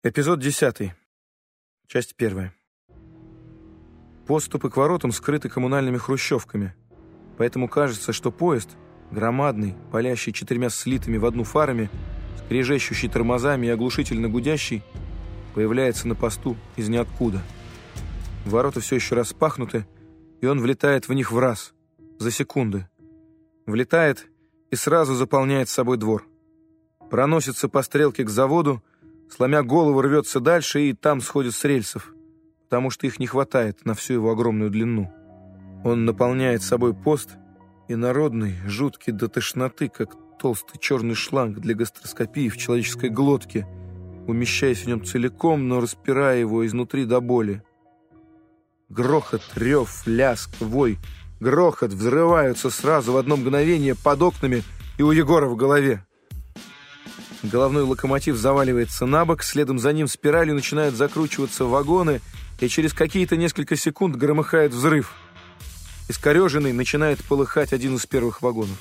Эпизод 10. Часть 1. Подступы к воротам скрыты коммунальными хрущевками, поэтому кажется, что поезд, громадный, палящий 4 слитыми в одну фарами, скрежещущий тормозами и оглушительно гудящий, появляется на посту из ниоткуда. Ворота все еще распахнуты, и он влетает в них в раз, за секунды. Влетает и сразу заполняет собой двор. Проносится по стрелке к заводу, сломя голову, рвется дальше и там сходит с рельсов, потому что их не хватает на всю его огромную длину. Он наполняет собой пост, и народный, жуткий до тошноты, как толстый черный шланг для гастроскопии в человеческой глотке, умещаясь в нем целиком, но распирая его изнутри до боли. Грохот, рев, ляск, вой, грохот взрываются сразу в одно мгновение под окнами и у Егора в голове. Головной локомотив заваливается на бок, следом за ним спиралью начинают закручиваться вагоны, и через какие-то несколько секунд громыхает взрыв. Искореженный начинает полыхать один из первых вагонов.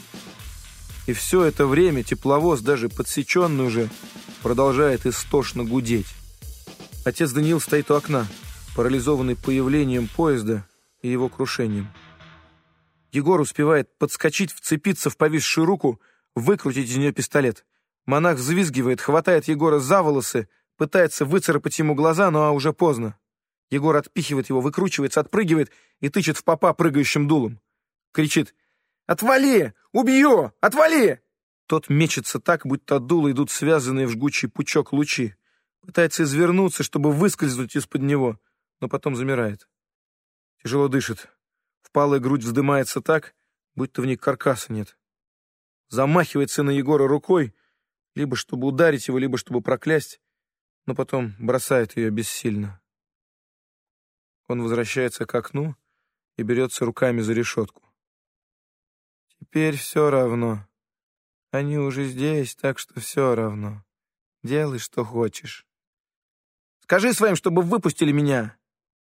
И все это время тепловоз, даже подсеченный уже, продолжает истошно гудеть. Отец Даниил стоит у окна, парализованный появлением поезда и его крушением. Егор успевает подскочить, вцепиться в повисшую руку, выкрутить из нее пистолет. Монах взвизгивает, хватает Егора за волосы, пытается выцарапать ему глаза, но уже поздно. Егор отпихивает его, выкручивается, отпрыгивает и тычет в попа прыгающим дулом. Кричит: «Отвали! Убью! Отвали!» Тот мечется так, будто от дула идут связанные в жгучий пучок лучи. Пытается извернуться, чтобы выскользнуть из-под него, но потом замирает. Тяжело дышит. Впалая грудь вздымается так, будто в ней каркаса нет. Замахивается на Егора рукой, либо чтобы ударить его, либо чтобы проклясть, но потом бросает ее бессильно. Он возвращается к окну и берется руками за решетку. Теперь все равно. Они уже здесь, так что все равно. Делай, что хочешь. Скажи своим, чтобы выпустили меня.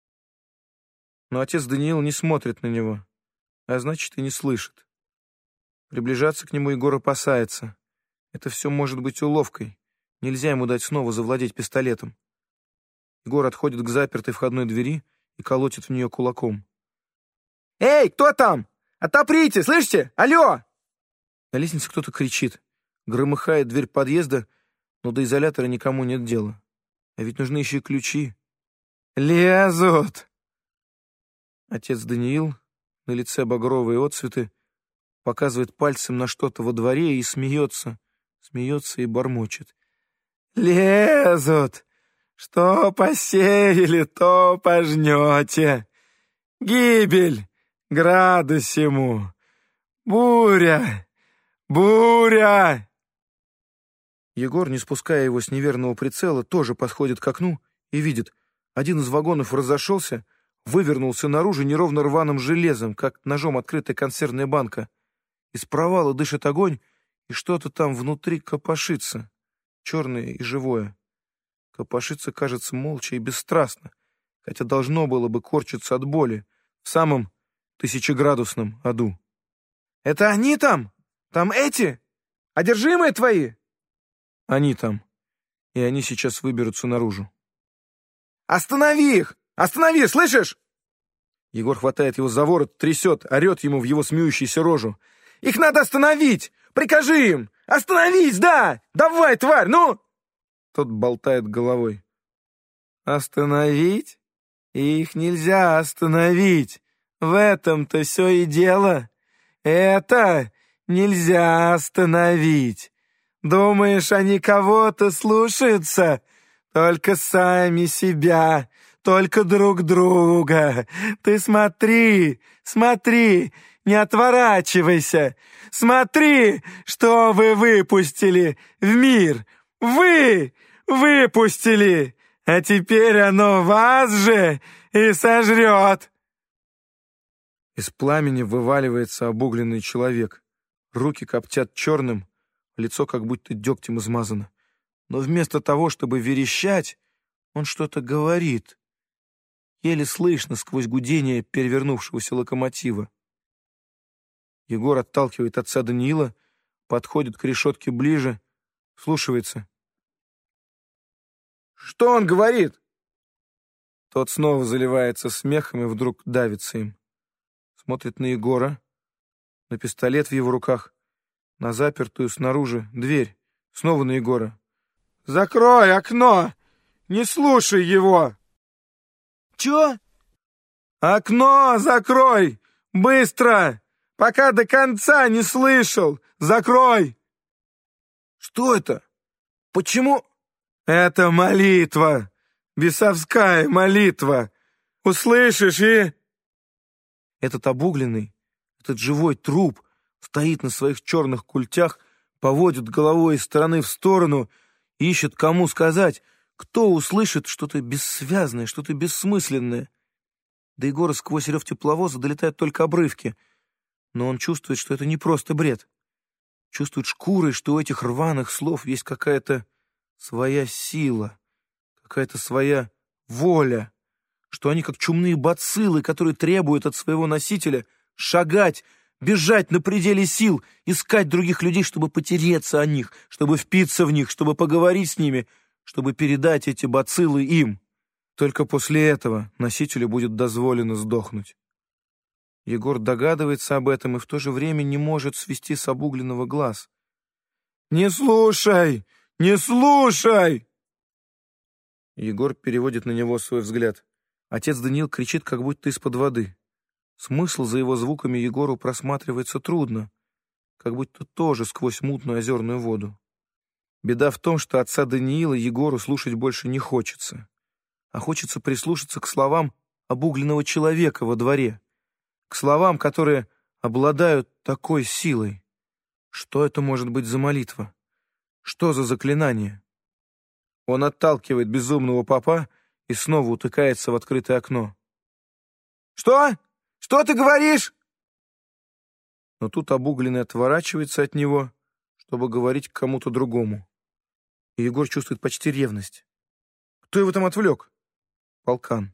Но отец Даниил не смотрит на него, а значит и не слышит. Приближаться к нему Егор опасается. Это все может быть уловкой. Нельзя ему дать снова завладеть пистолетом. Егор отходит к запертой входной двери и колотит в нее кулаком. «Эй, кто там? Отоприте, слышите? Алло!» На лестнице кто-то кричит. Громыхает дверь подъезда, но до изолятора никому нет дела. А ведь нужны еще и ключи. «Лезут!» Отец Даниил, на лице багровые отцветы, показывает пальцем на что-то во дворе и смеется и бормочет. «Лезут! Что посеяли, то пожнете! Гибель граду сему! Буря! Буря!» Егор, не спуская его с неверного прицела, тоже подходит к окну и видит, один из вагонов разошелся, вывернулся наружу неровно рваным железом, как ножом открытая консервная банка. Из провала дышит огонь, и что-то там внутри копошится, черное и живое. Копошится, кажется, молча и бесстрастно, хотя должно было бы корчиться от боли в самом тысячеградусном аду. «Это они там? Там эти? Одержимые твои?» «Они там, и они сейчас выберутся наружу». «Останови их! Останови, слышишь?» Егор хватает его за ворот, трясет, орет ему в его смеющуюся рожу. «Их надо остановить! Прикажи им! Остановись, да! Давай, тварь, ну!» Тот болтает головой. «Остановить? Их нельзя остановить! В этом-то все и дело! Это нельзя остановить! Думаешь, они кого-то слушаются? Только сами себя, только друг друга! Ты смотри, смотри! Не отворачивайся! Смотри, что вы выпустили в мир! Вы выпустили! А теперь оно вас же и сожрет!» Из пламени вываливается обугленный человек. Руки коптят черным, лицо как будто дегтем измазано. Но вместо того, чтобы верещать, он что-то говорит. Еле слышно сквозь гудение перевернувшегося локомотива. Егор отталкивает отца Даниила, подходит к решетке ближе, вслушивается. Что он говорит?» Тот снова заливается смехом и вдруг давится им. Смотрит на Егора, на пистолет в его руках, на запертую снаружи дверь, снова на Егора. «Закрой окно! Не слушай его!» «Чё?» «Окно закрой! Быстро! Пока до конца не слышал! Закрой!» «Что это? Почему?» «Это молитва! Бесовская молитва! Услышишь и...» Этот обугленный, этот живой труп стоит на своих черных культях, поводит головой из стороны в сторону, ищет, кому сказать, кто услышит что-то бессвязное, что-то бессмысленное. До Егора сквозь рев тепловоза долетают только обрывки, но он чувствует, что это не просто бред. Чувствует шкурой, что у этих рваных слов есть какая-то своя сила, какая-то своя воля, что они как чумные бациллы, которые требуют от своего носителя шагать, бежать на пределе сил, искать других людей, чтобы потереться о них, чтобы впиться в них, чтобы поговорить с ними, чтобы передать эти бациллы им. Только после этого носителю будет дозволено сдохнуть. Егор догадывается об этом и в то же время не может свести с обугленного глаз. «Не слушай! Не слушай!» Егор переводит на него свой взгляд. Отец Даниил кричит, как будто из-под воды. Смысл за его звуками Егору просматривается трудно, как будто тоже сквозь мутную озерную воду. Беда в том, что отца Даниила Егору слушать больше не хочется, а хочется прислушаться к словам обугленного человека во дворе, к словам, которые обладают такой силой. Что это может быть за молитва? Что за заклинание? Он отталкивает безумного попа и снова утыкается в открытое окно. «Что? Что ты говоришь?» Но тут обугленный отворачивается от него, чтобы говорить к кому-то другому. И Егор чувствует почти ревность. Кто его там отвлек? Полкан.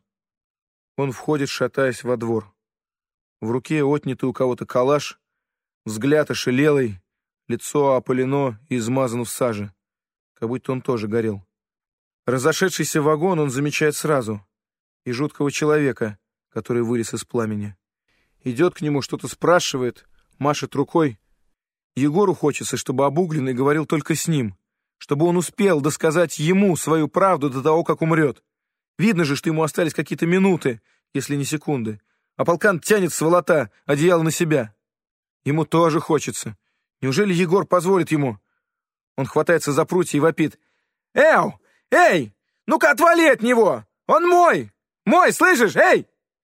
Он входит, шатаясь во двор. В руке отнятый у кого-то калаш, взгляд ошалелый, лицо опалено и измазано в саже, как будто он тоже горел. Разошедшийся вагон он замечает сразу, и жуткого человека, который вылез из пламени. Идет к нему, что-то спрашивает, машет рукой. Егору хочется, чтобы обугленный говорил только с ним, чтобы он успел досказать ему свою правду до того, как умрет. Видно же, что ему остались какие-то минуты, если не секунды. А полкан тянет с волота одеяло на себя. Ему тоже хочется. Неужели Егор позволит ему? Он хватается за прутья и вопит. «Эу! Эй! Ну-ка отвали от него! Он мой! Мой, слышишь? Эй!»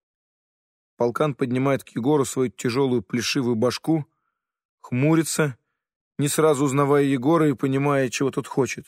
Полкан поднимает к Егору свою тяжелую плешивую башку, хмурится, не сразу узнавая Егора и понимая, чего тот хочет.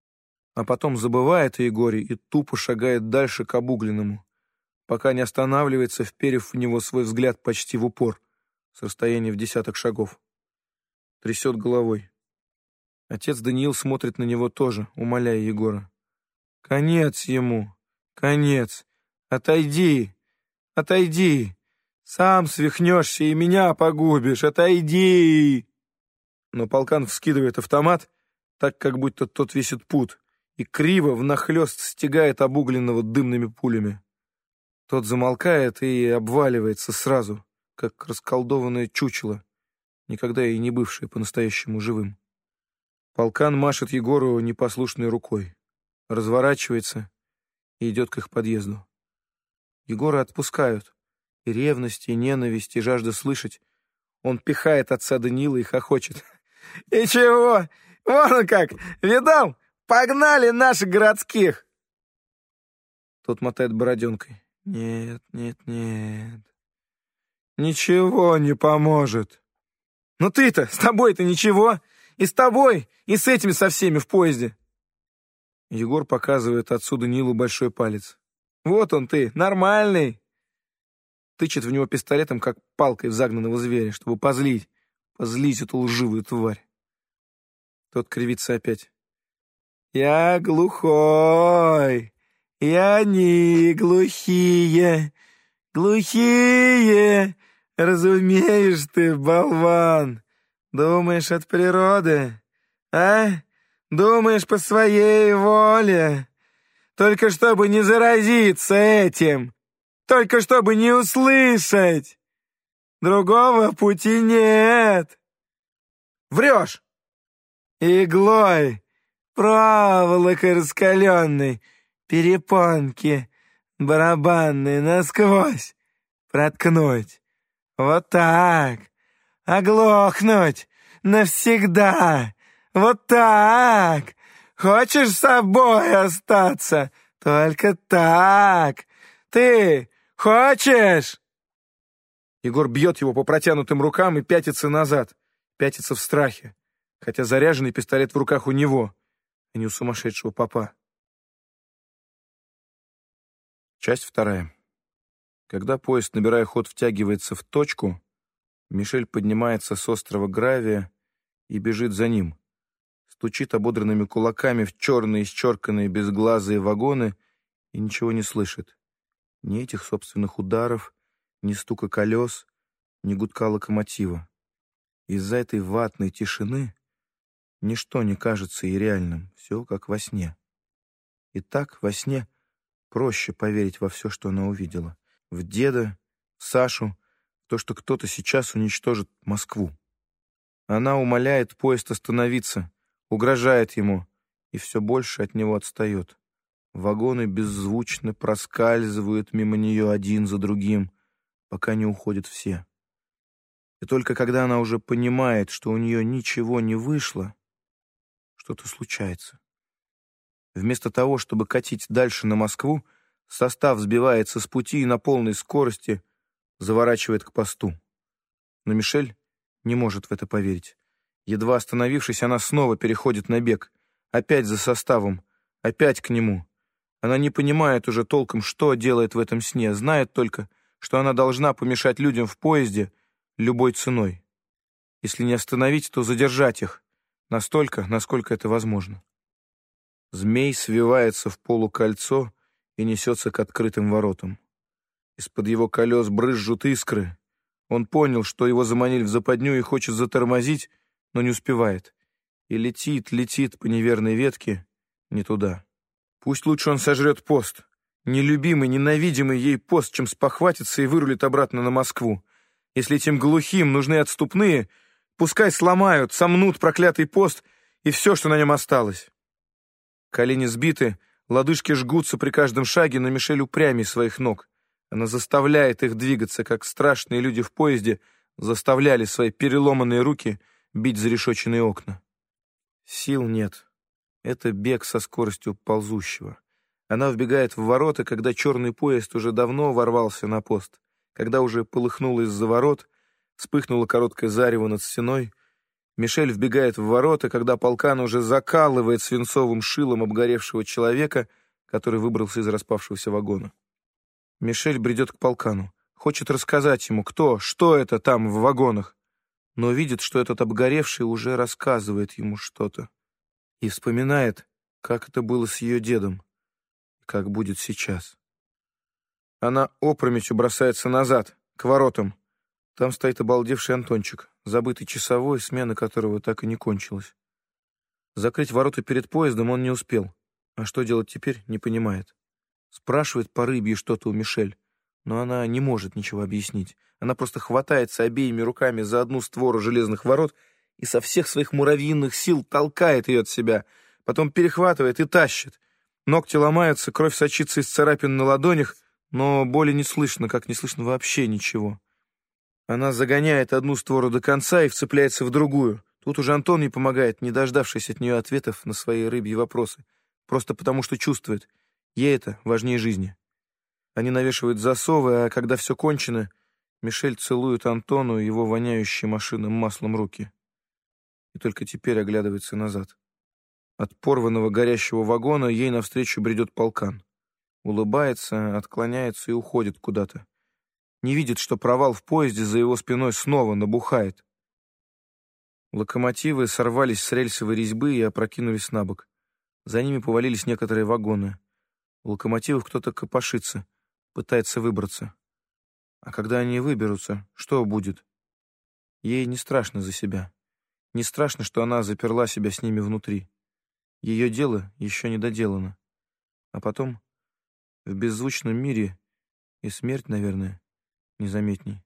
А потом забывает о Егоре и тупо шагает дальше к обугленному, пока не останавливается, вперев в него свой взгляд почти в упор, с расстояния в 10 шагов. Трясет головой. Отец Даниил смотрит на него тоже, умоляя Егора. «Конец ему! Конец! Отойди! Отойди! Сам свихнешься и меня погубишь! Отойди!» Но полкан вскидывает автомат, так, как будто тот весит пуд, и криво внахлёст стягает обугленного дымными пулями. Тот замолкает и обваливается сразу, как расколдованное чучело, никогда и не бывшее по-настоящему живым. Полкан машет Егору непослушной рукой, разворачивается и идет к их подъезду. Егора отпускают, и ревность, и ненависть, и жажда слышать. Он пихает отца Даниила и хохочет. «И чего? Вон он как! Видал? Погнали наших городских!» Тот мотает бороденкой. «Нет, нет, нет. Ничего не поможет. Ну ты-то, с тобой-то ничего. И с тобой, и с этими со всеми в поезде». Егор показывает отцу Даниилу большой палец. «Вот он ты, нормальный!» Тычет в него пистолетом, как палкой в загнанного зверя, чтобы позлить эту лживую тварь. Тот кривится опять. «Я глухой, и они глухие, глухие, разумеешь ты, болван. Думаешь, от природы, а? Думаешь, по своей воле? только чтобы не заразиться этим, только чтобы не услышать. Другого пути нет. Врешь. Иглой, проволокой раскаленной, перепонки барабанные насквозь проткнуть. Вот так. Оглохнуть навсегда. Вот так. Хочешь с собой остаться? Только так. Ты хочешь? Егор бьет его по протянутым рукам и пятится назад. Пятится в страхе, хотя заряженный пистолет в руках у него, а не у сумасшедшего попа. Часть 2. Когда поезд, набирая ход, втягивается в точку, Мишель поднимается с острова Гравия и бежит за ним. Стучит ободранными кулаками в черные, исчерканные, безглазые вагоны и ничего не слышит. Ни этих собственных ударов, ни стука колес, ни гудка локомотива. Из-за этой ватной тишины ничто не кажется и реальным, все как во сне. И так во сне проще поверить во все, что она увидела. В деда, Сашу, в то, что кто-то сейчас уничтожит Москву. Она умоляет поезд остановиться, угрожает ему, и все больше от него отстает. Вагоны беззвучно проскальзывают мимо нее один за другим, пока не уходят все. И только когда она уже понимает, что у нее ничего не вышло, что-то случается. Вместо того, чтобы катить дальше на Москву, состав сбивается с пути и на полной скорости заворачивает к посту. Но Мишель не может в это поверить. Едва остановившись, она снова переходит на бег. Опять за составом, опять к нему. Она не понимает уже толком, что делает в этом сне, знает только, что она должна помешать людям в поезде любой ценой. Если не остановить, то задержать их настолько, насколько это возможно. Змей свивается в полукольцо и несется к открытым воротам. Из-под его колес брызжут искры. Он понял, что его заманили в западню и хочет затормозить, но не успевает. И летит по неверной ветке не туда. Пусть лучше он сожрет пост. Нелюбимый, ненавидимый ей пост, чем спохватится и вырулит обратно на Москву. Если этим глухим нужны отступные, пускай сломают, сомнут проклятый пост и все, что на нем осталось. Колени сбиты, лодыжки жгутся при каждом шаге, но Мишель упрямей своих ног. Она заставляет их двигаться, как страшные люди в поезде заставляли свои переломанные руки бить зарешоченные окна. Сил нет. Это бег со скоростью ползущего. Она вбегает в ворота, когда черный поезд уже давно ворвался на пост. Когда уже полыхнуло из-за ворот, вспыхнуло короткое зарево над стеной. Мишель вбегает в ворота, когда полкан уже закалывает свинцовым шилом обгоревшего человека, который выбрался из распавшегося вагона. Мишель бредет к полкану, хочет рассказать ему, кто, что это там в вагонах, но видит, что этот обгоревший уже рассказывает ему что-то. И вспоминает, как это было с ее дедом, как будет сейчас. Она опрометью бросается назад, к воротам. Там стоит обалдевший Антончик, забытый часовой, смена которого так и не кончилась. Закрыть ворота перед поездом он не успел, а что делать теперь, не понимает. Спрашивает по рыбье что-то у Мишель, но она не может ничего объяснить. Она просто хватается обеими руками за одну створу железных ворот и со всех своих муравьиных сил толкает ее от себя, потом перехватывает и тащит. Ногти ломаются, кровь сочится из царапин на ладонях, но боли не слышно, как не слышно вообще ничего. Она загоняет одну створу до конца и вцепляется в другую. Тут уже Антон ей помогает, не дождавшись от нее ответов на свои рыбьи вопросы, просто потому что чувствует, ей это важнее жизни. Они навешивают засовы, а когда все кончено, Мишель целует Антону и его воняющие машинным маслом руки. И только теперь оглядывается назад. От порванного горящего вагона ей навстречу бредет полкан. Улыбается, отклоняется и уходит куда-то. Не видит, что провал в поезде за его спиной снова набухает. Локомотивы сорвались с рельсовой резьбы и опрокинулись на бок. За ними повалились некоторые вагоны. У локомотивов кто-то копошится, пытается выбраться. А когда они выберутся, что будет? Ей не страшно за себя. Не страшно, что она заперла себя с ними внутри. Ее дело еще не доделано. А потом в беззвучном мире и смерть, наверное, незаметней.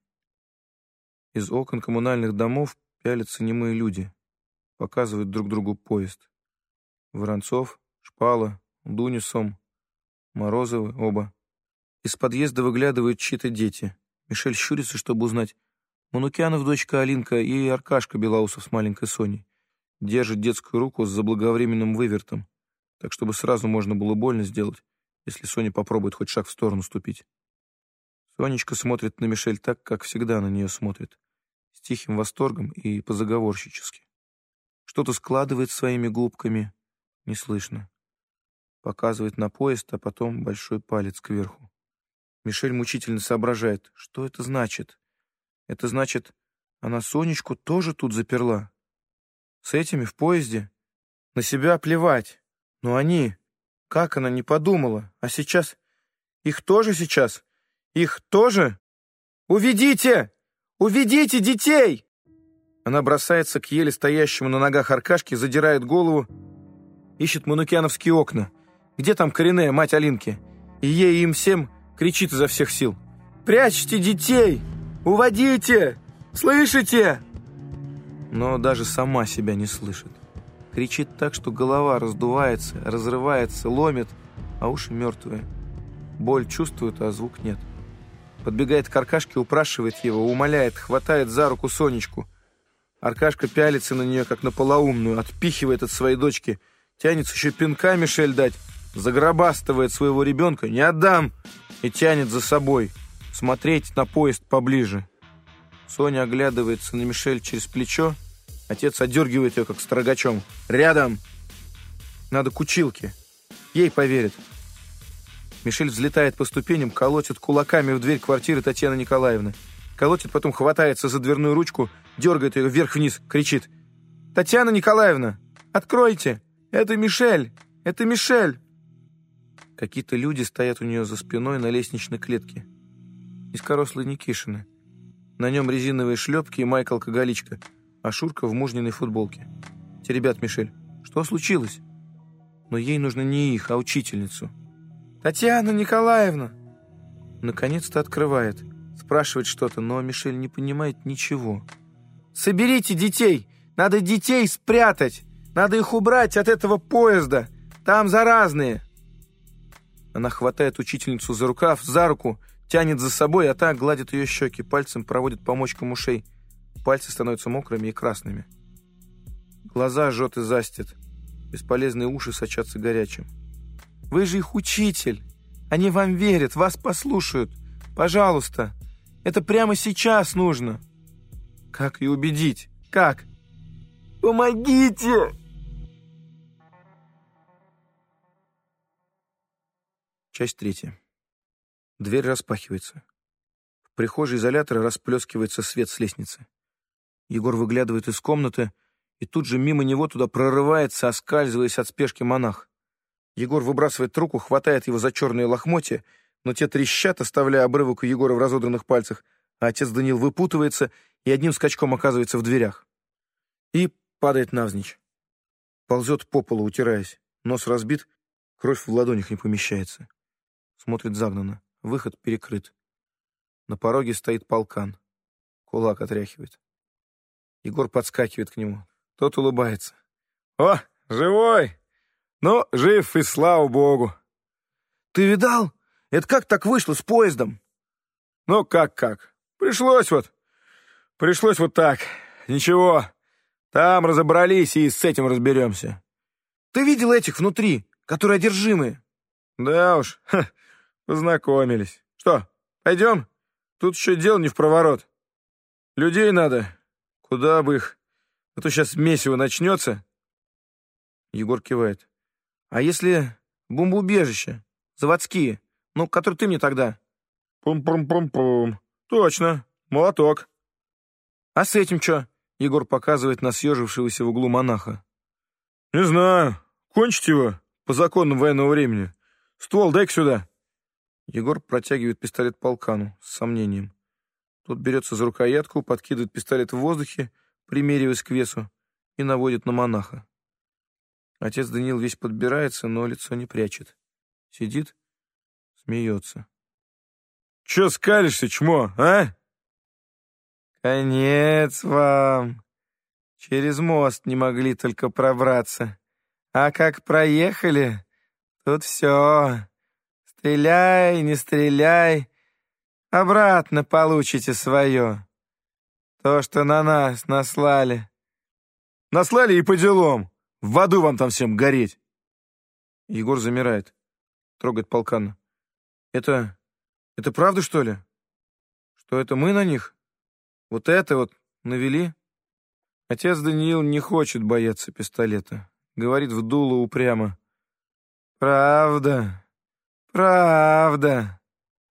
Из окон коммунальных домов пялятся немые люди, показывают друг другу поезд. Воронцов, Шпала, Дунюсом, Морозовы оба. Из подъезда выглядывают чьи-то дети. Мишель щурится, чтобы узнать. Манукянов дочка Алинка и Аркашка Белоусов с маленькой Соней. Держит детскую руку с заблаговременным вывертом, так чтобы сразу можно было больно сделать, если Соня попробует хоть шаг в сторону ступить. Сонечка смотрит на Мишель так, как всегда на нее смотрит, с тихим восторгом и позаговорщически. Что-то складывает своими губками, не слышно. Показывает на поезд, а потом большой палец кверху. Мишель мучительно соображает, что это значит. Это значит, она Сонечку тоже тут заперла. С этими в поезде? На себя плевать. Но они... Как она не подумала? А сейчас... Их тоже сейчас? Их тоже? Уведите! Уведите детей! Она бросается к еле стоящему на ногах Аркашке, задирает голову, ищет манукяновские окна. Где там коренная мать Алинки? И ей и им всем кричит изо всех сил. «Прячьте детей! Уводите! Слышите?» Но даже сама себя не слышит. Кричит так, что голова раздувается, разрывается, ломит, а уши мертвые. Боль чувствует, а звук нет. Подбегает к Аркашке, упрашивает его, умоляет, хватает за руку Сонечку. Аркашка пялится на нее, как на полоумную, отпихивает от своей дочки, тянется еще пинка Мишель дать, загробастывает своего ребенка, не отдам, и тянет за собой, смотреть на поезд поближе. Соня оглядывается на Мишель через плечо, отец отдергивает ее, как строгачом. «Рядом! Надо к училке, ей поверят». Мишель взлетает по ступеням, колотит кулаками в дверь квартиры Татьяны Николаевны. Колотит, потом хватается за дверную ручку, дергает ее вверх-вниз, кричит: «Татьяна Николаевна, откройте! Это Мишель! Это Мишель!» Какие-то люди стоят у нее за спиной на лестничной клетке. Низкорослые Никишины. На нем резиновые шлепки и майка-алкоголичка, а Шурка в мужниной футболке. Теребят Мишель. Что случилось? Но ей нужно не их, а учительницу. «Татьяна Николаевна!» Наконец-то открывает. Спрашивает что-то, но Мишель не понимает ничего. «Соберите детей! Надо детей спрятать! Надо их убрать от этого поезда! Там заразные!» Она хватает учительницу за рукав, за руку, тянет за собой, а та гладит ее щеки, пальцем проводит по мочкам ушей. Пальцы становятся мокрыми и красными. Глаза жжет и застит. Бесполезные уши сочатся горячим. «Вы же их учитель! Они вам верят, вас послушают! Пожалуйста! Это прямо сейчас нужно!» Как ее убедить? Как? «Помогите!» Часть 3. Дверь распахивается. В прихожей изолятора расплескивается свет с лестницы. Егор выглядывает из комнаты, и тут же мимо него туда прорывается, оскальзываясь от спешки, монах. Егор выбрасывает руку, хватает его за черные лохмотья, но те трещат, оставляя обрывок у Егора в разодранных пальцах, а отец Данил выпутывается и одним скачком оказывается в дверях. И падает навзничь. Ползет по полу, утираясь. Нос разбит, кровь в ладонях не помещается. Смотрит загнанно. Выход перекрыт. На пороге стоит полкан. Кулак отряхивает. Егор подскакивает к нему. Тот улыбается. «О, живой! Ну, жив, и слава богу!» «Ты видал? Это как так вышло с поездом?» «Ну, как? Пришлось вот так. Ничего, там разобрались и с этим разберемся». «Ты видел этих внутри, которые одержимые?» «Да уж, познакомились. Что, пойдем? Тут еще дело не впроворот. Людей надо. Куда бы их? А то сейчас месиво начнется». Егор кивает. «А если бомбоубежища? Заводские? Ну, которые ты мне тогда?» «Пум-пум-пум-пум. Точно. Молоток». «А с этим что?» Егор показывает на съежившегося в углу монаха. «Не знаю. Кончить его по законам военного времени. Ствол дай-ка сюда». Егор протягивает пистолет полкану с сомнением. Тот берется за рукоятку, подкидывает пистолет в воздухе, примериваясь к весу, и наводит на монаха. Отец Даниил весь подбирается, но лицо не прячет. Сидит, смеется. Чё скалишься, чмо, а? Конец вам. Через мост не могли только пробраться. А как проехали, тут все. Стреляй, не стреляй, обратно получите свое. То, что на нас наслали. Наслали и по делам. В аду вам там всем гореть. Егор замирает, трогает полкана. Это правда, что ли? Что это мы на них? Вот это вот навели? Отец Даниил не хочет бояться пистолета. Говорит в дуло упрямо. Правда, правда.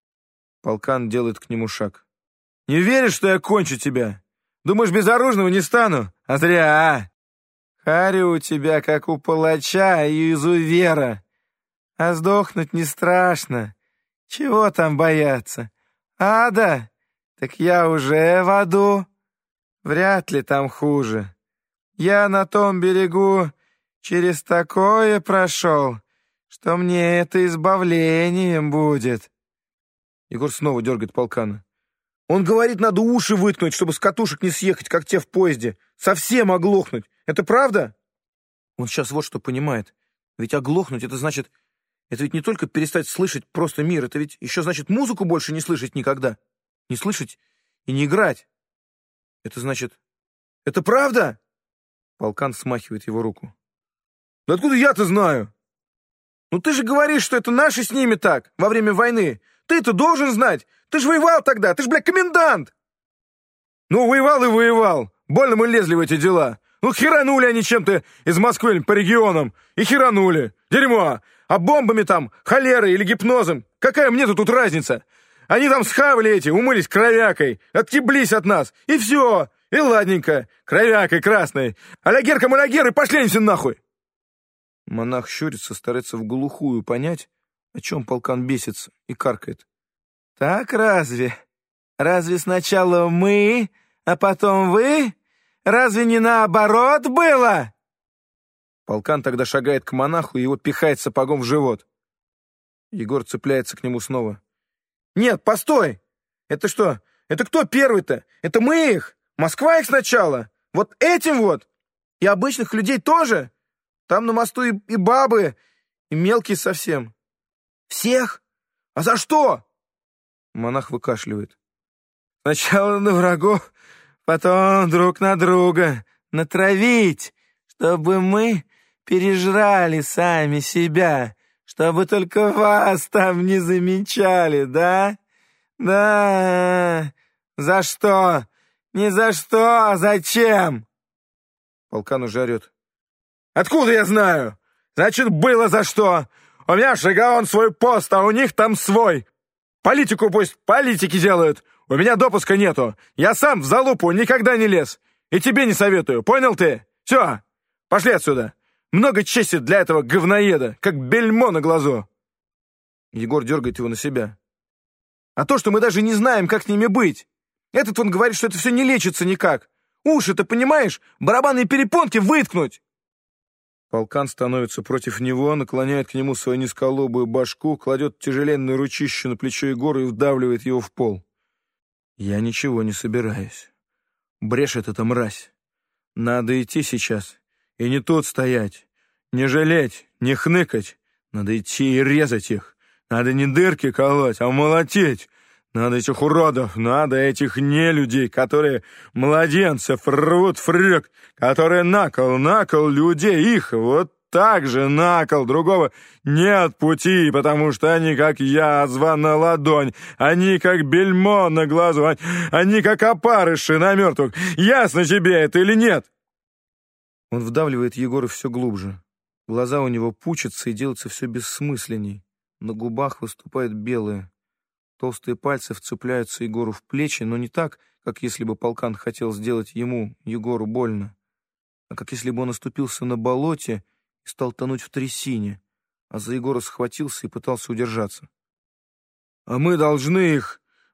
Полкан делает к нему шаг. Не веришь, что я кончу тебя? Думаешь, безоружного не стану? А зря. Харя у тебя, как у палача и изувера. А сдохнуть не страшно. Чего там бояться? Ада? Так я уже в аду. Вряд ли там хуже. Я на том берегу через такое прошел, что мне это избавлением будет. Егор снова дергает полкана. Он говорит, надо уши выткнуть, чтобы с катушек не съехать, как те в поезде. Совсем оглохнуть. Это правда? Он сейчас вот что понимает. Ведь оглохнуть — это значит... Это ведь не только перестать слышать просто мир, это ведь еще значит музыку больше не слышать никогда. Не слышать и не играть. Это значит... Это правда? Полкан смахивает его руку. Да откуда я-то знаю? Ну ты же говоришь, что это наши с ними так, во время войны. Ты-то должен знать. Ты же воевал тогда, ты же, бля, комендант. Ну, воевал и воевал. Больно мы лезли в эти дела. Ну, херанули они чем-то из Москвы по регионам. И херанули. Дерьмо. А бомбами там, холерой или гипнозом. Какая мне тут разница? Они там схавали эти, умылись кровякой. Оттеблись от нас. И все. И ладненько. Кровякой красной. Алягер-камалягер и пошли они все нахуй. Монах щурится, старается в глухую понять, о чем полкан бесится, и каркает. Так разве? Разве сначала мы, а потом вы? Разве не наоборот было? Полкан тогда шагает к монаху и его пихает сапогом в живот. Егор цепляется к нему снова. «Нет, постой! Это что? Это кто первый-то? Это мы их? Москва их сначала? Вот этим вот? И обычных людей тоже? Там на мосту и бабы, и мелкие совсем. Всех? А за что?» Монах выкашливает. «Сначала на врагов, потом друг на друга. Натравить, чтобы мы пережрали сами себя, чтобы только вас там не замечали, да? Да. За что? Не за что, а зачем?» Полкан уже орет. «Откуда я знаю? Значит, было за что. У меня в Шагаон свой пост, а у них там свой. Политику пусть политики делают. У меня допуска нету. Я сам в залупу никогда не лез. И тебе не советую, понял ты? Все, пошли отсюда. Много чести для этого говноеда, как бельмо на глазу». Егор дергает его на себя. «А то, что мы даже не знаем, как с ними быть. Этот он говорит, что это все не лечится никак. Уши-то, понимаешь, барабанные перепонки выткнуть». Полкан становится против него, наклоняет к нему свою низколобую башку, кладет тяжеленную ручищу на плечо Егора и вдавливает его в пол. «Я ничего не собираюсь. Брешет эта мразь. Надо идти сейчас. И не тут стоять. Не жалеть, не хныкать. Надо идти и резать их. Надо не дырки колоть, а молотить. Надо этих уродов, надо этих нелюдей, которые младенцев рвут в рюк, которые на кол людей их, вот так же на кол, другого нет пути, потому что они, как язва на ладонь, они, как бельмо на глазу, они, как опарыши на мертвых. Ясно тебе это или нет?» Он вдавливает Егора все глубже. Глаза у него пучатся и делаются все бессмысленней. На губах выступают белые. Толстые пальцы вцепляются Егору в плечи, но не так, как если бы полкан хотел сделать ему, Егору, больно, а как если бы он оступился на болоте и стал тонуть в трясине, а за Егора схватился и пытался удержаться. «А мы должны их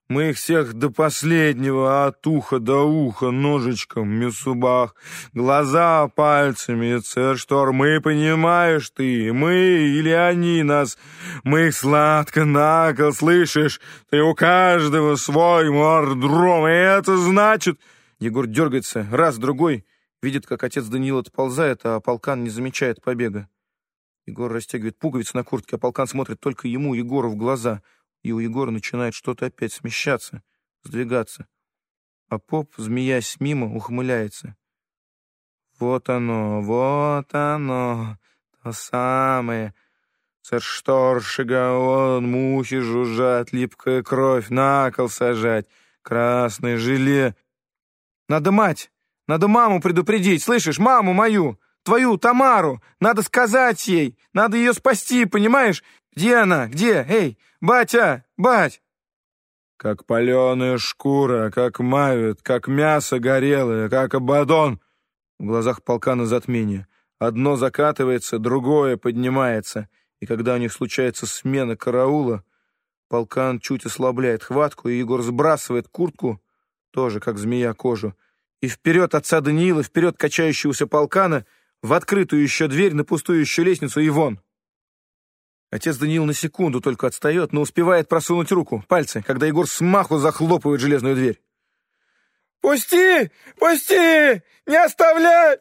Мы их всех до последнего, от уха до уха, ножичком, мисубах, глаза пальцами, церштор. Мы, понимаешь ты, мы или они нас, мы их сладко на кол, слышишь? Ты у каждого свой мордром, и это значит... Егор дергается, раз, другой, видит, как отец Даниил отползает, а полкан не замечает побега. Егор расстегивает пуговицы на куртке, а полкан смотрит только ему, Егору, в глаза. И у Егора начинает что-то опять смещаться, сдвигаться. А поп, змеясь мимо, ухмыляется. Вот оно, то самое. Цершторшига, вон, мухи жужжат, липкая кровь, на кол сажать, красное желе. Надо маму предупредить, слышишь, маму мою, твою Тамару, надо сказать ей, надо ее спасти, понимаешь? Где она, где, эй, батя, бать! Как паленая шкура, как мавит, как мясо горелое, как абадон. В глазах полкана затмение. Одно закатывается, другое поднимается. И когда у них случается смена караула, полкан чуть ослабляет хватку, и Егор сбрасывает куртку, тоже как змея кожу, и вперед отца Даниила, вперед качающегося полкана, в открытую еще дверь, на пустую еще лестницу и вон. Отец Даниил на секунду только отстает, но успевает просунуть руку, пальцы, когда Егор смаху захлопывает железную дверь. «Пусти! Пусти! Не оставляй!»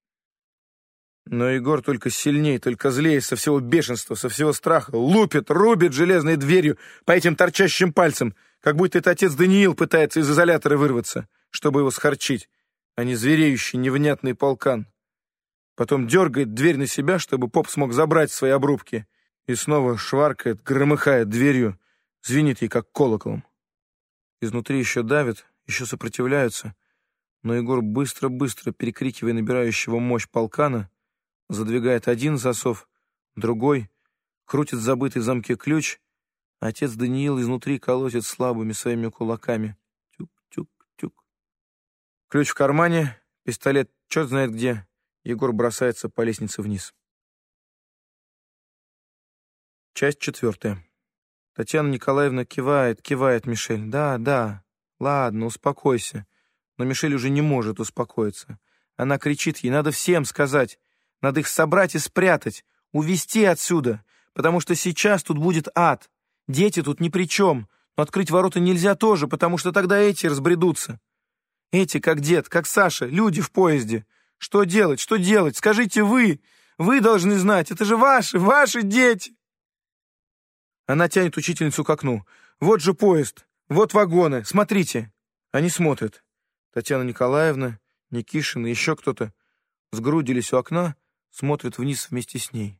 Но Егор только сильнее, только злее, со всего бешенства, со всего страха, лупит, рубит железной дверью по этим торчащим пальцам, как будто это отец Даниил пытается из изолятора вырваться, чтобы его схорчить, а не звереющий невнятный полкан. Потом дергает дверь на себя, чтобы поп смог забрать свои обрубки, и снова шваркает, громыхает дверью, звенит ей, как колоколом. Изнутри еще давят, еще сопротивляются, но Егор быстро-быстро, перекрикивая набирающего мощь полкана, задвигает один засов, другой, крутит забытый в замке ключ, а отец Даниил изнутри колотит слабыми своими кулаками. Тюк-тюк-тюк. Ключ в кармане, пистолет черт знает где. Егор бросается по лестнице вниз. Часть 4. Татьяна Николаевна кивает Мишель. Да, ладно, успокойся. Но Мишель уже не может успокоиться. Она кричит ей, надо всем сказать. Надо их собрать и спрятать, увезти отсюда, потому что сейчас тут будет ад. Дети тут ни при чем, но открыть ворота нельзя тоже, потому что тогда эти разбредутся. Эти, как дед, как Саша, люди в поезде. Что делать, скажите вы должны знать, это же ваши дети. Она тянет учительницу к окну. Вот же поезд, вот вагоны, смотрите. Они смотрят. Татьяна Николаевна, Никишин и еще кто-то сгрудились у окна, смотрят вниз вместе с ней.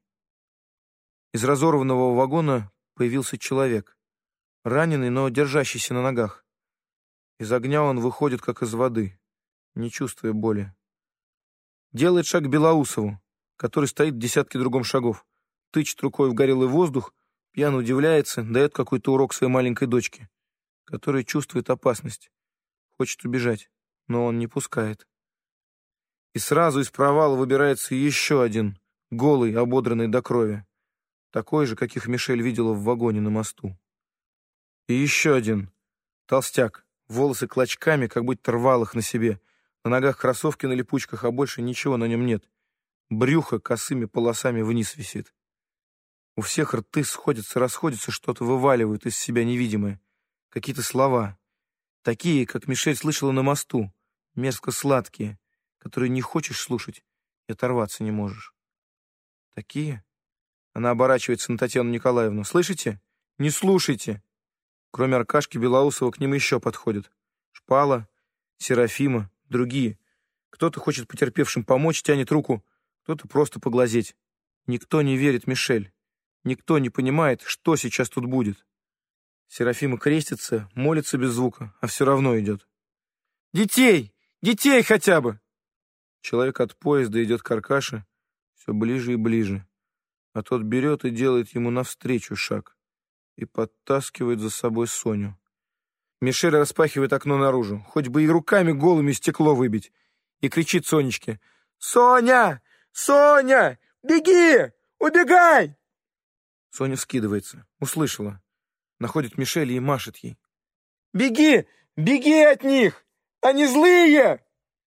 Из разорванного вагона появился человек, раненый, но держащийся на ногах. Из огня он выходит, как из воды, не чувствуя боли. Делает шаг к Белоусову, который стоит в десятке другом шагов, тычет рукой в горелый воздух, пьяно удивляется, дает какой-то урок своей маленькой дочке, которая чувствует опасность, хочет убежать, но он не пускает. И сразу из провала выбирается еще один, голый, ободранный до крови, такой же, каких Мишель видела в вагоне на мосту. И еще один, толстяк, волосы клочками, как будто рвал их на себе, на ногах кроссовки на липучках, а больше ничего на нем нет. Брюхо косыми полосами вниз висит. У всех рты сходятся, расходятся, что-то вываливают из себя невидимое. Какие-то слова. Такие, как Мишель слышала на мосту. Мерзко сладкие, которые не хочешь слушать и оторваться не можешь. Такие? Она оборачивается на Татьяну Николаевну. Слышите? Не слушайте. Кроме Аркашки Белоусова к ним еще подходят. Шпала, Серафима, другие. Кто-то хочет потерпевшим помочь, тянет руку, кто-то просто поглазеть. Никто не верит Мишель. Никто не понимает, что сейчас тут будет. Серафима крестится, молится без звука, а все равно идет. «Детей! Детей хотя бы!» Человек от поезда идет к Аркаше все ближе и ближе, а тот берет и делает ему навстречу шаг и подтаскивает за собой Соню. Мишель распахивает окно наружу, хоть бы и руками голыми стекло выбить, и кричит Сонечке: «Соня! Соня! Беги! Убегай!» Соня вскидывается, услышала, находит Мишель и машет ей. Беги! Беги от них! Они злые!»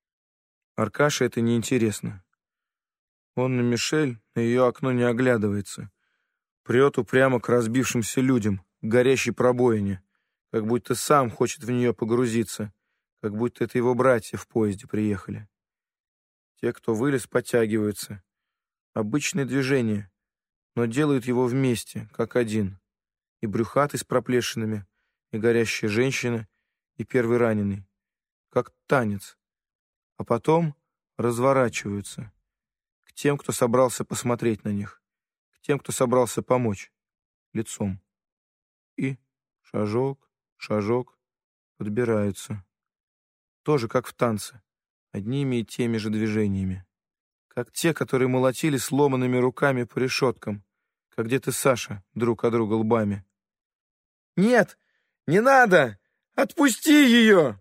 Аркаше это неинтересно. Он на Мишель, на ее окно не оглядывается. Прет упрямо к разбившимся людям, к горящей пробоине, как будто сам хочет в нее погрузиться, как будто это его братья в поезде приехали. Те, кто вылез, подтягиваются. Обычное движение, но делают его вместе, как один. И брюхатый с проплешинами, и горящая женщина, и первый раненый. Как танец. А потом разворачиваются. К тем, кто собрался посмотреть на них. К тем, кто собрался помочь. Лицом. И шажок, шажок, подбираются. Тоже как в танце. Одними и теми же движениями. Как те, которые молотили сломанными руками по решеткам. Как дед и Саша, друг от друга лбами. «Нет, не надо! Отпусти ее!»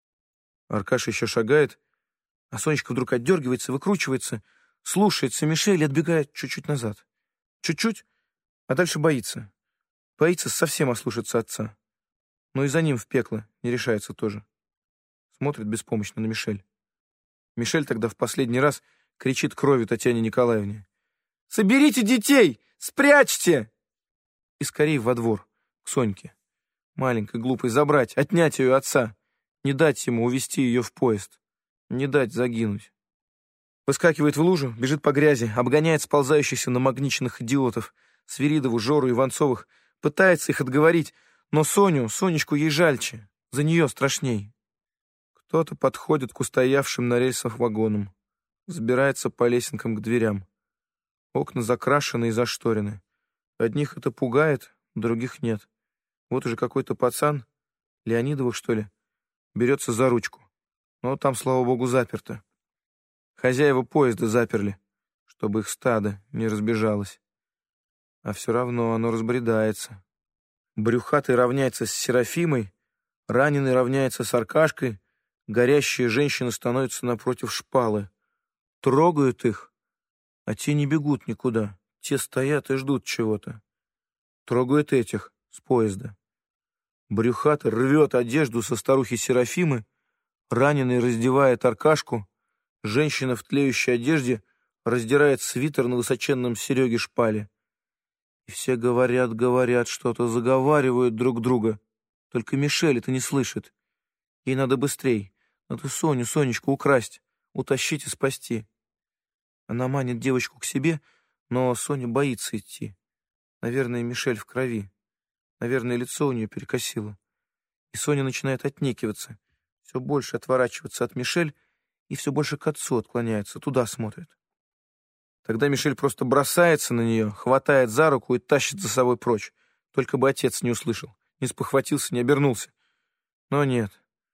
Аркаша еще шагает, а Сонечка вдруг отдергивается, выкручивается, слушается Мишель и отбегает чуть-чуть назад. Чуть-чуть, а дальше боится. Боится совсем ослушаться отца. Но и за ним в пекло не решается тоже. Смотрит беспомощно на Мишель. Мишель тогда в последний раз кричит кровью Татьяне Николаевне. «Соберите детей! Спрячьте!» И скорее во двор, к Соньке. Маленькой, глупой, забрать, отнять ее отца. Не дать ему увести ее в поезд. Не дать загинуть. Выскакивает в лужу, бежит по грязи, обгоняет сползающихся намагниченных идиотов, Свиридову, Жору, Иванцовых, пытается их отговорить, но Сонечку ей жальче, за нее страшней. Кто-то подходит к устоявшим на рельсах вагонам, взбирается по лесенкам к дверям. Окна закрашены и зашторены. Одних это пугает, других нет. Вот уже какой-то пацан, Леонидовых, что ли, берется за ручку. Но там, слава богу, заперто. Хозяева поезда заперли, чтобы их стадо не разбежалось. А все равно оно разбредается. Брюхатый равняется с Серафимой, раненый равняется с Аркашкой, горящие женщины становятся напротив шпалы. Трогают их, а те не бегут никуда. Те стоят и ждут чего-то. Трогают этих с поезда. Брюхатый рвет одежду со старухи Серафимы, раненый раздевает Аркашку, женщина в тлеющей одежде раздирает свитер на высоченном Сереге шпале. И все говорят что-то, заговаривают друг друга. Только Мишель это не слышит. Ей надо быстрей. Надо Сонечку украсть, утащить и спасти. Она манит девочку к себе, но Соня боится идти. Наверное, Мишель в крови. Наверное, лицо у нее перекосило. И Соня начинает отнекиваться, все больше отворачиваться от Мишель и все больше к отцу отклоняется, туда смотрит. Тогда Мишель просто бросается на нее, хватает за руку и тащит за собой прочь. Только бы отец не услышал, не спохватился, не обернулся. Но нет,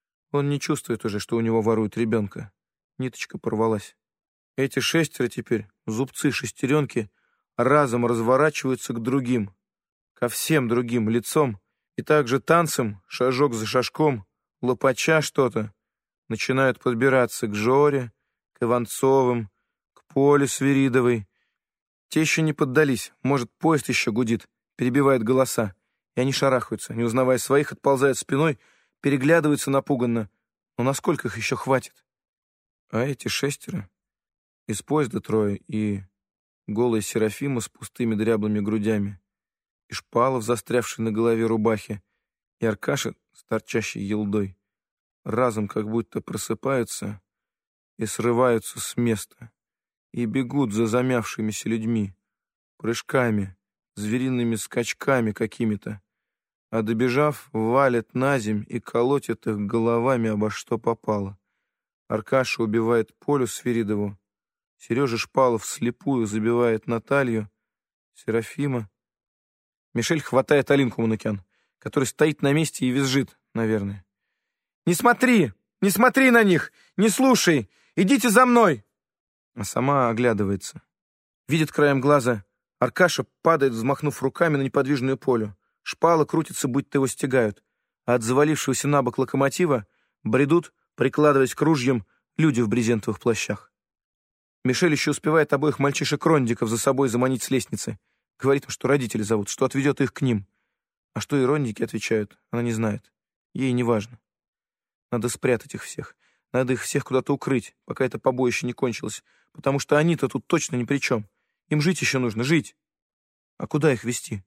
он не чувствует уже, что у него воруют ребенка. Ниточка порвалась. Эти 6 теперь, зубцы шестеренки, разом разворачиваются к другим, ко всем другим лицом, и также танцем, шажок за шажком, лопача что-то, начинают подбираться к Жоре, к Иванцовым, к Поле Свиридовой. Те еще не поддались, может, поезд еще гудит, перебивает голоса, и они шарахаются, не узнавая своих, отползают спиной, переглядываются напуганно. Но насколько их еще хватит? А эти 6, из поезда 3, и голая Серафима с пустыми дряблыми грудями, и Шпалов, застрявший на голове рубахи, и Аркаша с торчащей елдой, разом как будто просыпаются и срываются с места, и бегут за замявшимися людьми, прыжками, звериными скачками какими-то, а добежав, валят наземь и колотят их головами обо что попало. Аркаша убивает Полю Свиридову, Сережа Шпалов вслепую забивает Наталью, Серафима. Мишель хватает Алинку Манукян, который стоит на месте и визжит, наверное. «Не смотри! Не смотри на них! Не слушай! Идите за мной!» А сама оглядывается. Видит краем глаза. Аркаша падает, взмахнув руками на неподвижную Полю. Шпала крутится, будто его стягают. А от завалившегося на бок локомотива бредут, прикладываясь к ружьям, люди в брезентовых плащах. Мишель еще успевает обоих мальчишек-рондиков за собой заманить с лестницы. Говорит им, что родители зовут, что отведет их к ним. А что и рондики отвечают, она не знает. Ей не важно. Надо спрятать их всех. Надо их всех куда-то укрыть, пока это побоище не кончилось, потому что они-то тут точно ни при чем. Им жить еще нужно, жить. А куда их везти?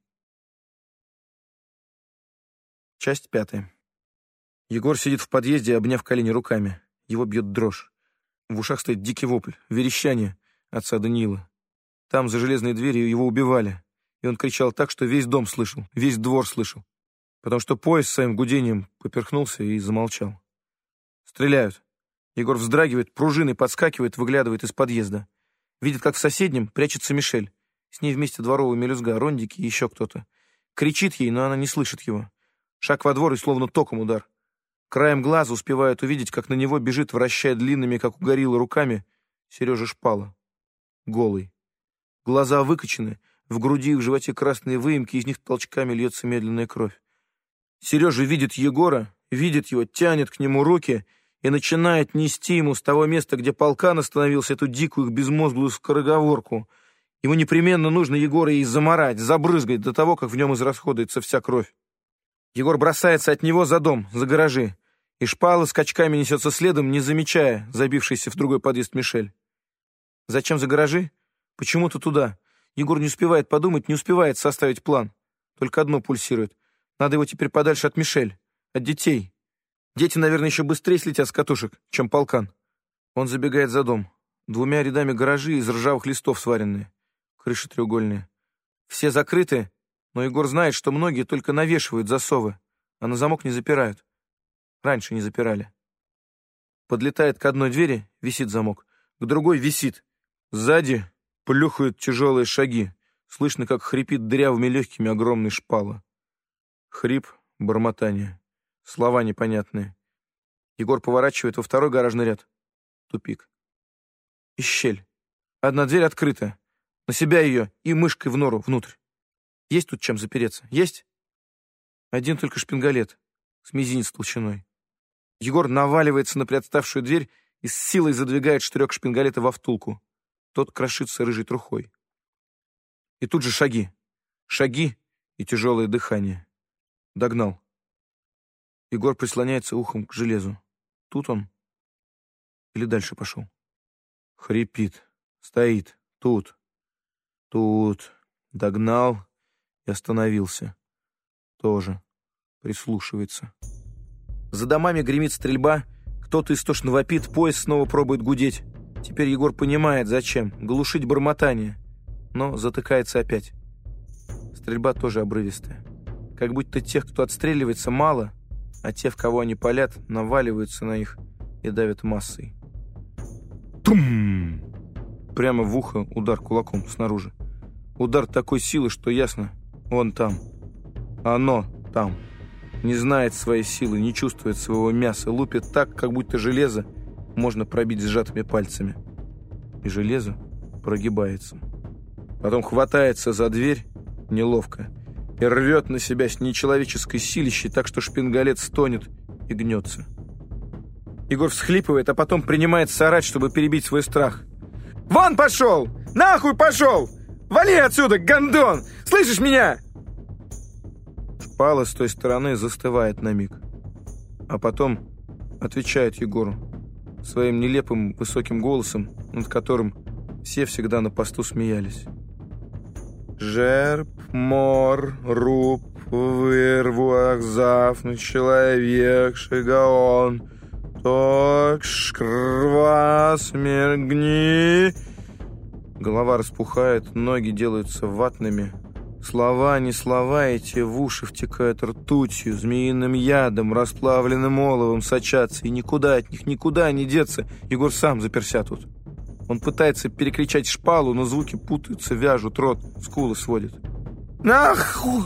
Часть 5. Егор сидит в подъезде, обняв колени руками. Его бьет дрожь. В ушах стоит дикий вопль, верещание отца Даниила. Там, за железной дверью, его убивали. И он кричал так, что весь дом слышал, весь двор слышал. Потому что поезд своим гудением поперхнулся и замолчал. Стреляют. Егор вздрагивает, пружиной подскакивает, выглядывает из подъезда. Видит, как в соседнем прячется Мишель. С ней вместе дворовая мелюзга, Рондики и еще кто-то. Кричит ей, но она не слышит его. Шаг во двор и словно током удар. Краем глаза успевает увидеть, как на него бежит, вращая длинными, как у гориллы, руками, Сережа Шпала. Голый. Глаза выкочены, в груди и в животе красные выемки, из них толчками льется медленная кровь. Сережа видит Егора, видит его, тянет к нему руки и начинает нести ему с того места, где полкан остановился, эту дикую, безмозглую скороговорку. Ему непременно нужно Егора ей замарать, забрызгать до того, как в нем израсходуется вся кровь. Егор бросается от него за дом, за гаражи, и Шпала скачками несется следом, не замечая забившийся в другой подъезд Мишель. Зачем за гаражи? Почему-то туда. Егор не успевает подумать, не успевает составить план. Только одно пульсирует. Надо его теперь подальше от Мишель, от детей. Дети, наверное, еще быстрее слетят с катушек, чем полкан. Он забегает за дом. 2 рядами гаражи из ржавых листов сваренные. Крыши треугольные. Все закрыты, но Егор знает, что многие только навешивают засовы, а на замок не запирают. Раньше не запирали. Подлетает к одной двери, висит замок, к другой висит. Сзади плюхают тяжелые шаги. Слышно, как хрипит дырявыми легкими огромный Шпала. Хрип, бормотание. Слова непонятные. Егор поворачивает во второй гаражный ряд. Тупик. И щель. Одна дверь открыта. На себя ее и мышкой в нору внутрь. Есть тут чем запереться? Есть? Один только шпингалет с мизинец толщиной. Егор наваливается на приотставшую дверь и с силой задвигает штырек шпингалета во втулку. Тот крошится рыжей трухой. И тут же шаги. Шаги и тяжелое дыхание. Догнал. Егор прислоняется ухом к железу. Тут он? Или дальше пошел? Хрипит. Стоит. Тут. Тут. Догнал и остановился. Тоже. Прислушивается. За домами гремит стрельба. Кто-то истошно вопит, поезд снова пробует гудеть. Теперь Егор понимает, зачем. Глушить бормотание. Но затыкается опять. Стрельба тоже обрывистая. Как будто тех, кто отстреливается, мало, а те, в кого они палят, наваливаются на них и давят массой. Тум! Прямо в ухо удар кулаком снаружи. Удар такой силы, что ясно, он там. Оно там. Не знает своей силы, не чувствует своего мяса, лупит так, как будто железо можно пробить сжатыми пальцами. И железо прогибается. Потом хватается за дверь неловко и рвет на себя с нечеловеческой силищей, так что шпингалет стонет и гнется. Егор всхлипывает, а потом принимается орать, чтобы перебить свой страх. «Вон пошел! Нахуй пошел! Вали отсюда, гондон! Слышишь меня?» Шпала с той стороны застывает на миг, а потом отвечает Егору своим нелепым высоким голосом, над которым все всегда на посту смеялись. «Жерб, мор, руб, вырвуах, зафн, человек, шигаон, ток, шкрва, смергни». Голова распухает, ноги делаются ватными. Слова, не слова эти в уши втекают ртутью, змеиным ядом, расплавленным оловом сочатся, и никуда от них, никуда не деться. Егор сам заперся тут. Он пытается перекричать Шпалу, но звуки путаются, вяжут рот, скулы сводят. «Нахуй!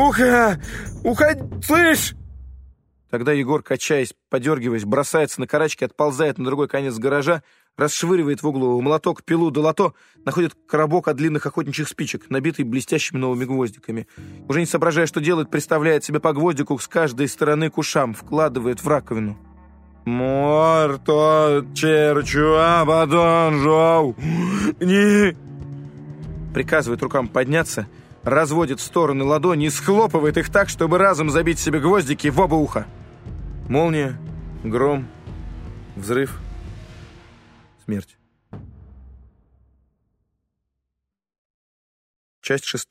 Уходи! Слышь!» Тогда Егор, качаясь, подергиваясь, бросается на карачки, отползает на другой конец гаража, расшвыривает в углу молоток, пилу да лото, находит коробок от длинных охотничьих спичек, набитый блестящими новыми гвоздиками. Уже не соображая, что делает, приставляет себе по гвоздику с каждой стороны к ушам, вкладывает в раковину. «Морто черчу абадон жоу не...» Приказывает рукам подняться, разводит в стороны ладони и схлопывает их так, чтобы разом забить себе гвоздики в оба уха. Молния, гром, взрыв, смерть. Часть 6.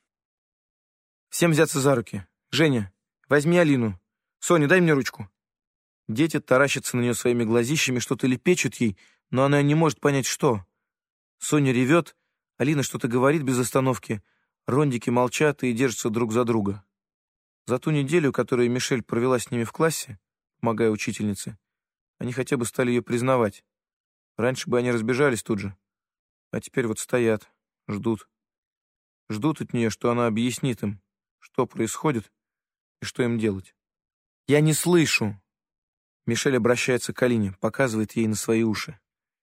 Всем взяться за руки. Женя, возьми Алину. Соня, дай мне ручку. Дети таращатся на нее своими глазищами, что-то лепечут ей, но она не может понять, что. Соня ревет, Алина что-то говорит без остановки, рондики молчат и держатся друг за друга. За ту неделю, которую Мишель провела с ними в классе, помогая учительнице, они хотя бы стали ее признавать. Раньше бы они разбежались тут же, а теперь вот стоят, ждут. Ждут от нее, что она объяснит им, что происходит и что им делать. «Я не слышу!» Мишель обращается к Алине, показывает ей на свои уши.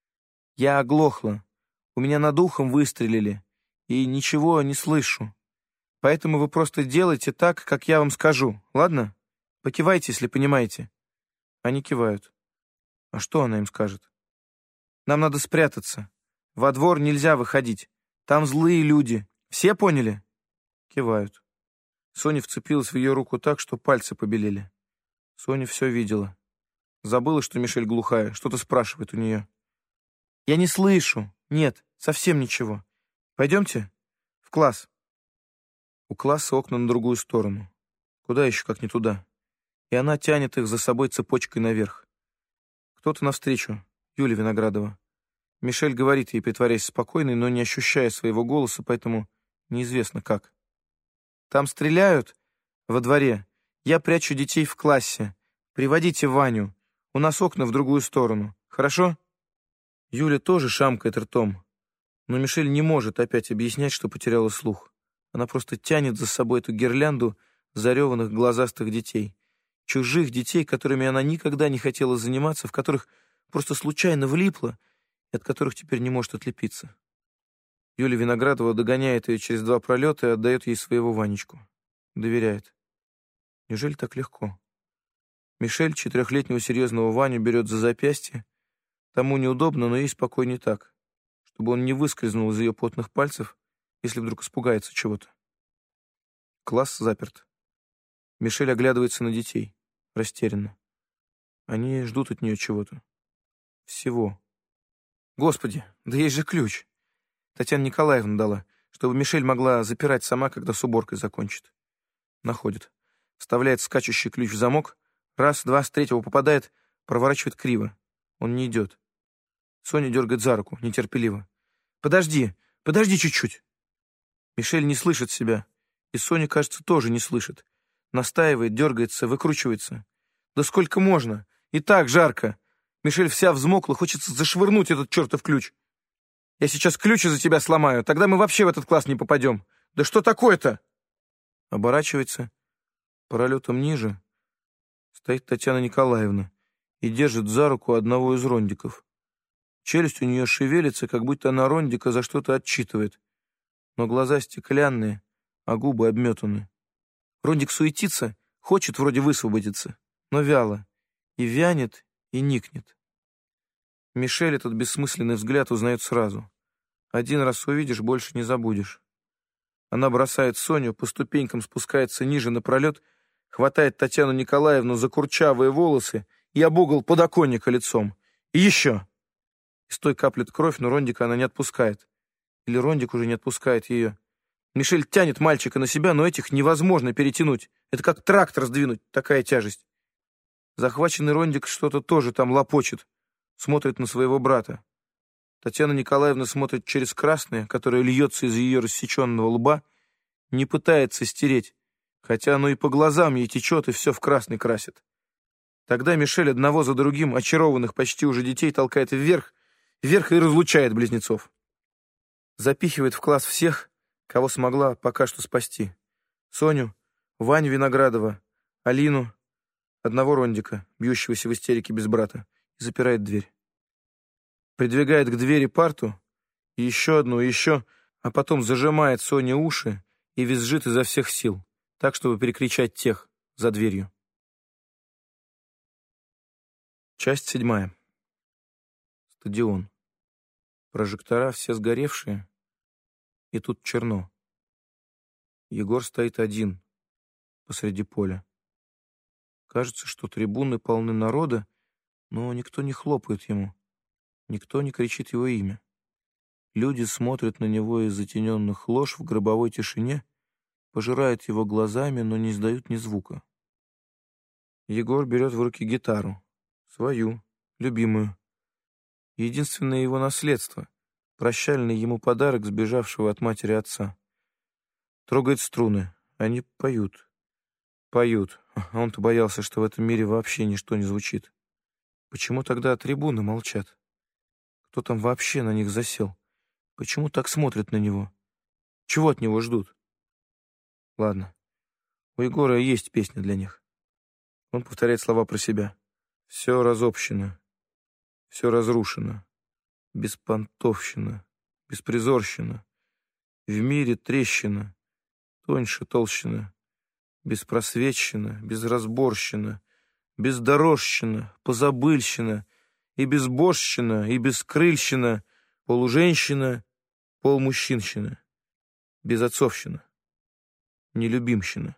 «Я оглохла. У меня над ухом выстрелили, и ничего не слышу. Поэтому вы просто делайте так, как я вам скажу, ладно? Покивайте, если понимаете». Они кивают. А что она им скажет? «Нам надо спрятаться. Во двор нельзя выходить. Там злые люди. Все поняли?» Кивают. Соня вцепилась в ее руку так, что пальцы побелели. Соня все видела. Забыла, что Мишель глухая, что-то спрашивает у нее. «Я не слышу. Нет, совсем ничего. Пойдемте в класс». У класса окна на другую сторону. Куда еще, как не туда. И она тянет их за собой цепочкой наверх. Кто-то навстречу. Юля Виноградова. Мишель говорит ей, притворяясь спокойной, но не ощущая своего голоса, поэтому неизвестно как. «Там стреляют во дворе. Я прячу детей в классе. Приводите Ваню. У нас окна в другую сторону. Хорошо?» Юля тоже шамкает ртом. Но Мишель не может опять объяснять, что потеряла слух. Она просто тянет за собой эту гирлянду зареванных глазастых детей. Чужих детей, которыми она никогда не хотела заниматься, в которых просто случайно влипла и от которых теперь не может отлепиться. Юля Виноградова догоняет ее через 2 пролета и отдает ей своего Ванечку. Доверяет. Неужели так легко? Мишель 4-летнего серьезного Ваню берет за запястье. Тому неудобно, но ей спокойнее так, чтобы он не выскользнул из ее потных пальцев, если вдруг испугается чего-то. Класс заперт. Мишель оглядывается на детей, растерянно. Они ждут от нее чего-то. Всего. Господи, да есть же ключ. Татьяна Николаевна дала, чтобы Мишель могла запирать сама, когда с уборкой закончит. Находит. Вставляет скачущий ключ в замок. Раз, два, с третьего попадает, проворачивает криво. Он не идет. Соня дергает за руку, нетерпеливо. «Подожди, подожди чуть-чуть». Мишель не слышит себя. И Соня, кажется, тоже не слышит. Настаивает, дергается, выкручивается. Да сколько можно? И так жарко. Мишель вся взмокла, хочется зашвырнуть этот чертов ключ. «Я сейчас ключ из-за тебя сломаю, тогда мы вообще в этот класс не попадем. Да что такое-то?» Оборачивается. Пролетом ниже стоит Татьяна Николаевна и держит за руку одного из рондиков. Челюсть у нее шевелится, как будто она рондика за что-то отчитывает. Но глаза стеклянные, а губы обметаны. Рондик суетится, хочет вроде высвободиться, но вяло. И вянет, и никнет. Мишель этот бессмысленный взгляд узнает сразу. Один раз увидишь, больше не забудешь. Она бросает Соню, по ступенькам спускается ниже на пролет, хватает Татьяну Николаевну за курчавые волосы и об угол подоконника лицом. И еще. Из той каплет кровь, но Рондика она не отпускает. Или Рондик уже не отпускает ее. Мишель тянет мальчика на себя, но этих невозможно перетянуть. Это как трактор сдвинуть, такая тяжесть. Захваченный Рондик что-то тоже там лопочет. Смотрит на своего брата. Татьяна Николаевна смотрит через красное, которое льется из ее рассеченного лба, не пытается стереть, хотя оно и по глазам ей течет, и все в красный красит. Тогда Мишель одного за другим очарованных почти уже детей толкает вверх и разлучает близнецов. Запихивает в класс всех, кого смогла пока что спасти. Соню, Ваню Виноградова, Алину, одного Рондика, бьющегося в истерике без брата, и запирает дверь. Придвигает к двери парту, и еще одну, и еще, а потом зажимает Соне уши и визжит изо всех сил, так, чтобы перекричать тех за дверью. Часть 7. Стадион. Прожектора все сгоревшие, и тут черно. Егор стоит один посреди поля. Кажется, что трибуны полны народа, но никто не хлопает ему, никто не кричит его имя. Люди смотрят на него из затененных лож в гробовой тишине, пожирают его глазами, но не издают ни звука. Егор берет в руки гитару, свою, любимую. Единственное его наследство, прощальный ему подарок сбежавшего от матери отца. Трогает струны, они поют. Поют, а он-то боялся, что в этом мире вообще ничто не звучит. Почему тогда трибуны молчат? Кто там вообще на них засел? Почему так смотрят на него? Чего от него ждут? Ладно, у Егора есть песня для них. Он повторяет слова про себя. Все разобщено, все разрушено, беспонтовщина, беспризорщина. В мире трещина, тоньше толщина, беспросветщина, безразборщина, бездорожщина, позабыльщина, и безбожщина, и бескрыльщина, полуженщина, полмужчинщина, безотцовщина, нелюбимщина.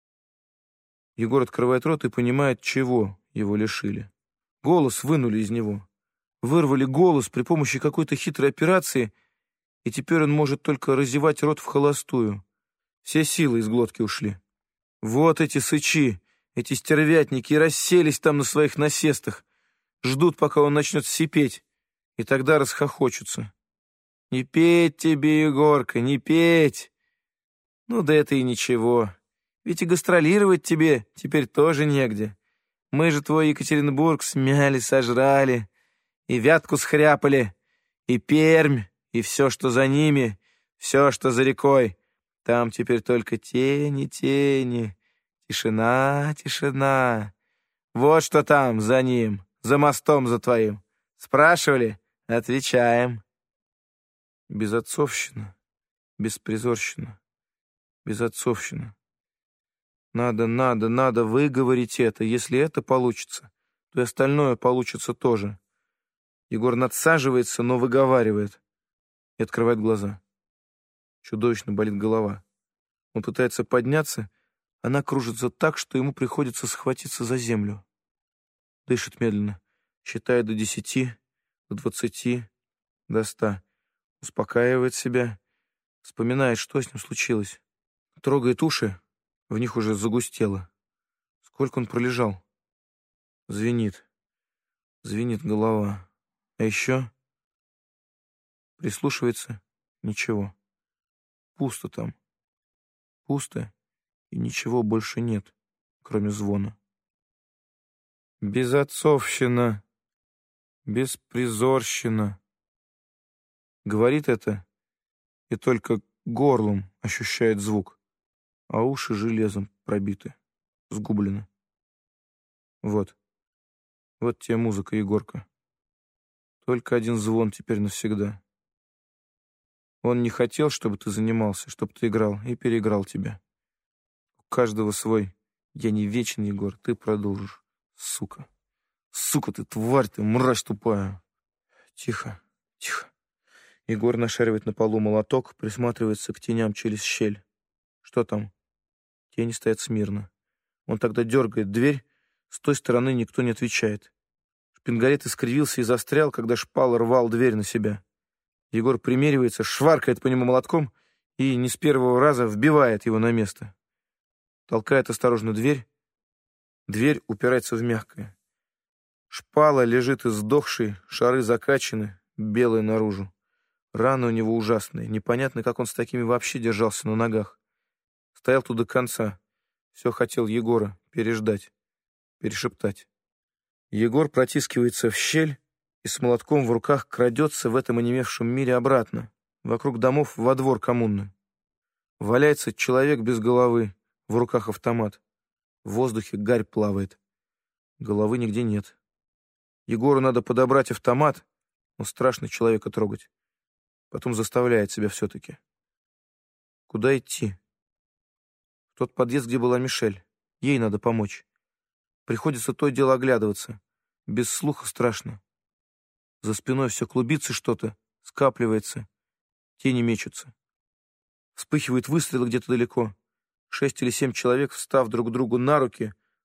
Егор открывает рот и понимает, чего его лишили. Голос вынули из него. Вырвали голос при помощи какой-то хитрой операции, и теперь он может только разевать рот в холостую. Все силы из глотки ушли. Вот эти сычи, эти стервятники и расселись там на своих насестах, ждут, пока он начнет сипеть, и тогда расхохочутся. Не петь тебе, Егорка, не петь. Ну да это и ничего. Ведь и гастролировать тебе теперь тоже негде. Мы же твой Екатеринбург смяли, сожрали, и Вятку схряпали, и Пермь, и все, что за ними, все, что за рекой. Там теперь только тени, тени, тишина, тишина. Вот что там за ним, за мостом за твоим. Спрашивали? Отвечаем. Безотцовщина, беспризорщина, безотцовщина. Надо выговорить это. Если это получится, то и остальное получится тоже. Егор надсаживается, но выговаривает. И открывает глаза. Чудовищно болит голова. Он пытается подняться, она кружится так, что ему приходится схватиться за землю. Дышит медленно, считает до 10, до 20, до 100. Успокаивает себя, вспоминает, что с ним случилось. Трогает уши, в них уже загустело. Сколько он пролежал? Звенит. Звенит голова. А еще прислушивается. Ничего. Пусто там. Пусто, и ничего больше нет, кроме звона. Безотцовщина. Беспризорщина. Говорит это, и только горлом ощущает звук, а уши железом пробиты, сгублены. Вот тебе музыка, Егорка. Только один звон теперь навсегда. Он не хотел, чтобы ты занимался, чтобы ты играл, и переиграл тебя. У каждого свой. Я не вечен, Егор, ты продолжишь. Сука. Сука ты, тварь ты, мразь тупая. Тихо, тихо. Егор нашаривает на полу молоток, присматривается к теням через щель. Что там? Тени стоят смирно. Он тогда дергает дверь, с той стороны никто не отвечает. Шпингалет искривился и застрял, когда шпал рвал дверь на себя. Егор примеривается, шваркает по нему молотком и не с первого раза вбивает его на место. Толкает осторожно дверь. Дверь упирается в мягкое. Шпала лежит издохшей, шары закачаны, белые наружу. Раны у него ужасные. Непонятно, как он с такими вообще держался на ногах. Стоял тут до конца. Все хотел Егора переждать, перешептать. Егор протискивается в щель и с молотком в руках крадется в этом онемевшем мире обратно, вокруг домов во двор коммуны. Валяется человек без головы, в руках автомат. В воздухе гарь плавает. Головы нигде нет. Егору надо подобрать автомат, но страшно человека трогать. Потом заставляет себя все-таки. Куда идти? В тот подъезд, где была Мишель. Ей надо помочь. Приходится то дело оглядываться. Без слуха страшно. За спиной все клубится что-то, скапливается. Тени мечутся. Вспыхивают выстрелы где-то далеко. 6 или 7 человек, встав друг другу на руки,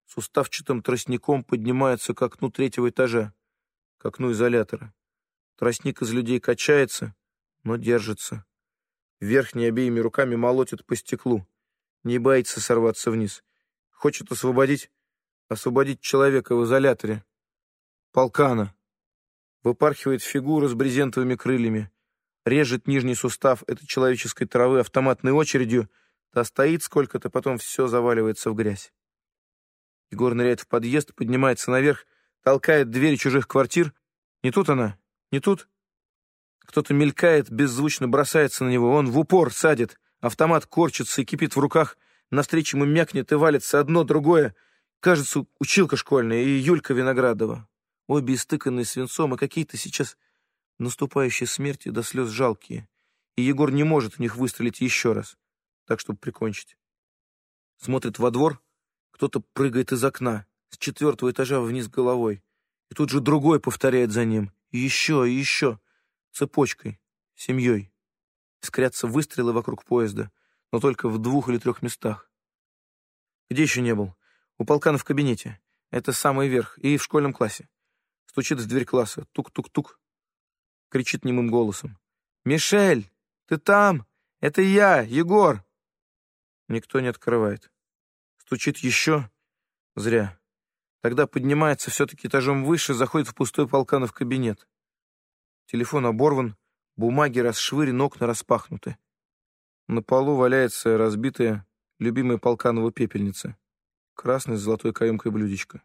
с уставчатым тростником поднимается к окну 3-го этажа, к окну изолятора. Тростник из людей качается, но держится. Верхней обеими руками молотит по стеклу. Не боится сорваться вниз. Хочет освободить человека в изоляторе. Полкана. Выпархивает фигура с брезентовыми крыльями. Режет нижний сустав этой человеческой травы автоматной очередью. Та стоит сколько-то, потом все заваливается в грязь. Егор ныряет в подъезд, поднимается наверх, толкает двери чужих квартир. Не тут она, не тут. Кто-то мелькает, беззвучно бросается на него. Он в упор садит. Автомат корчится и кипит в руках. Навстречу ему мякнет и валится одно, другое. Кажется, училка школьная и Юлька Виноградова. Обе истыканные свинцом, и какие-то сейчас наступающие смерти до слез жалкие. И Егор не может в них выстрелить еще раз, так, чтобы прикончить. Смотрит во двор. Кто-то прыгает из окна с 4-го этажа вниз головой. И тут же другой повторяет за ним. И еще. Цепочкой, семьей. Искрятся выстрелы вокруг поезда, но только в 2 или 3 местах. Где еще не был? У Полкана в кабинете. Это самый верх. И в школьном классе. Стучит в дверь класса. Тук-тук-тук. Кричит немым голосом. «Мишель, ты там? Это я, Егор!» Никто не открывает. Стучит еще. Зря. Тогда поднимается все-таки этажом выше, заходит в пустой Полканов кабинет. Телефон оборван, бумаги расшвырены, окна распахнуты. На полу валяется разбитая, любимая Полканова пепельница. Красное с золотой каемкой блюдечко.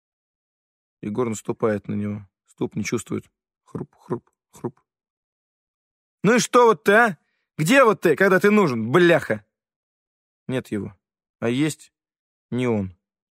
Егор наступает на него. Ступ не чувствует. Хруп, хруп, хруп. «Ну и что вот ты, а? Где вот ты, когда ты нужен, бляха?» Нет его. А есть не он.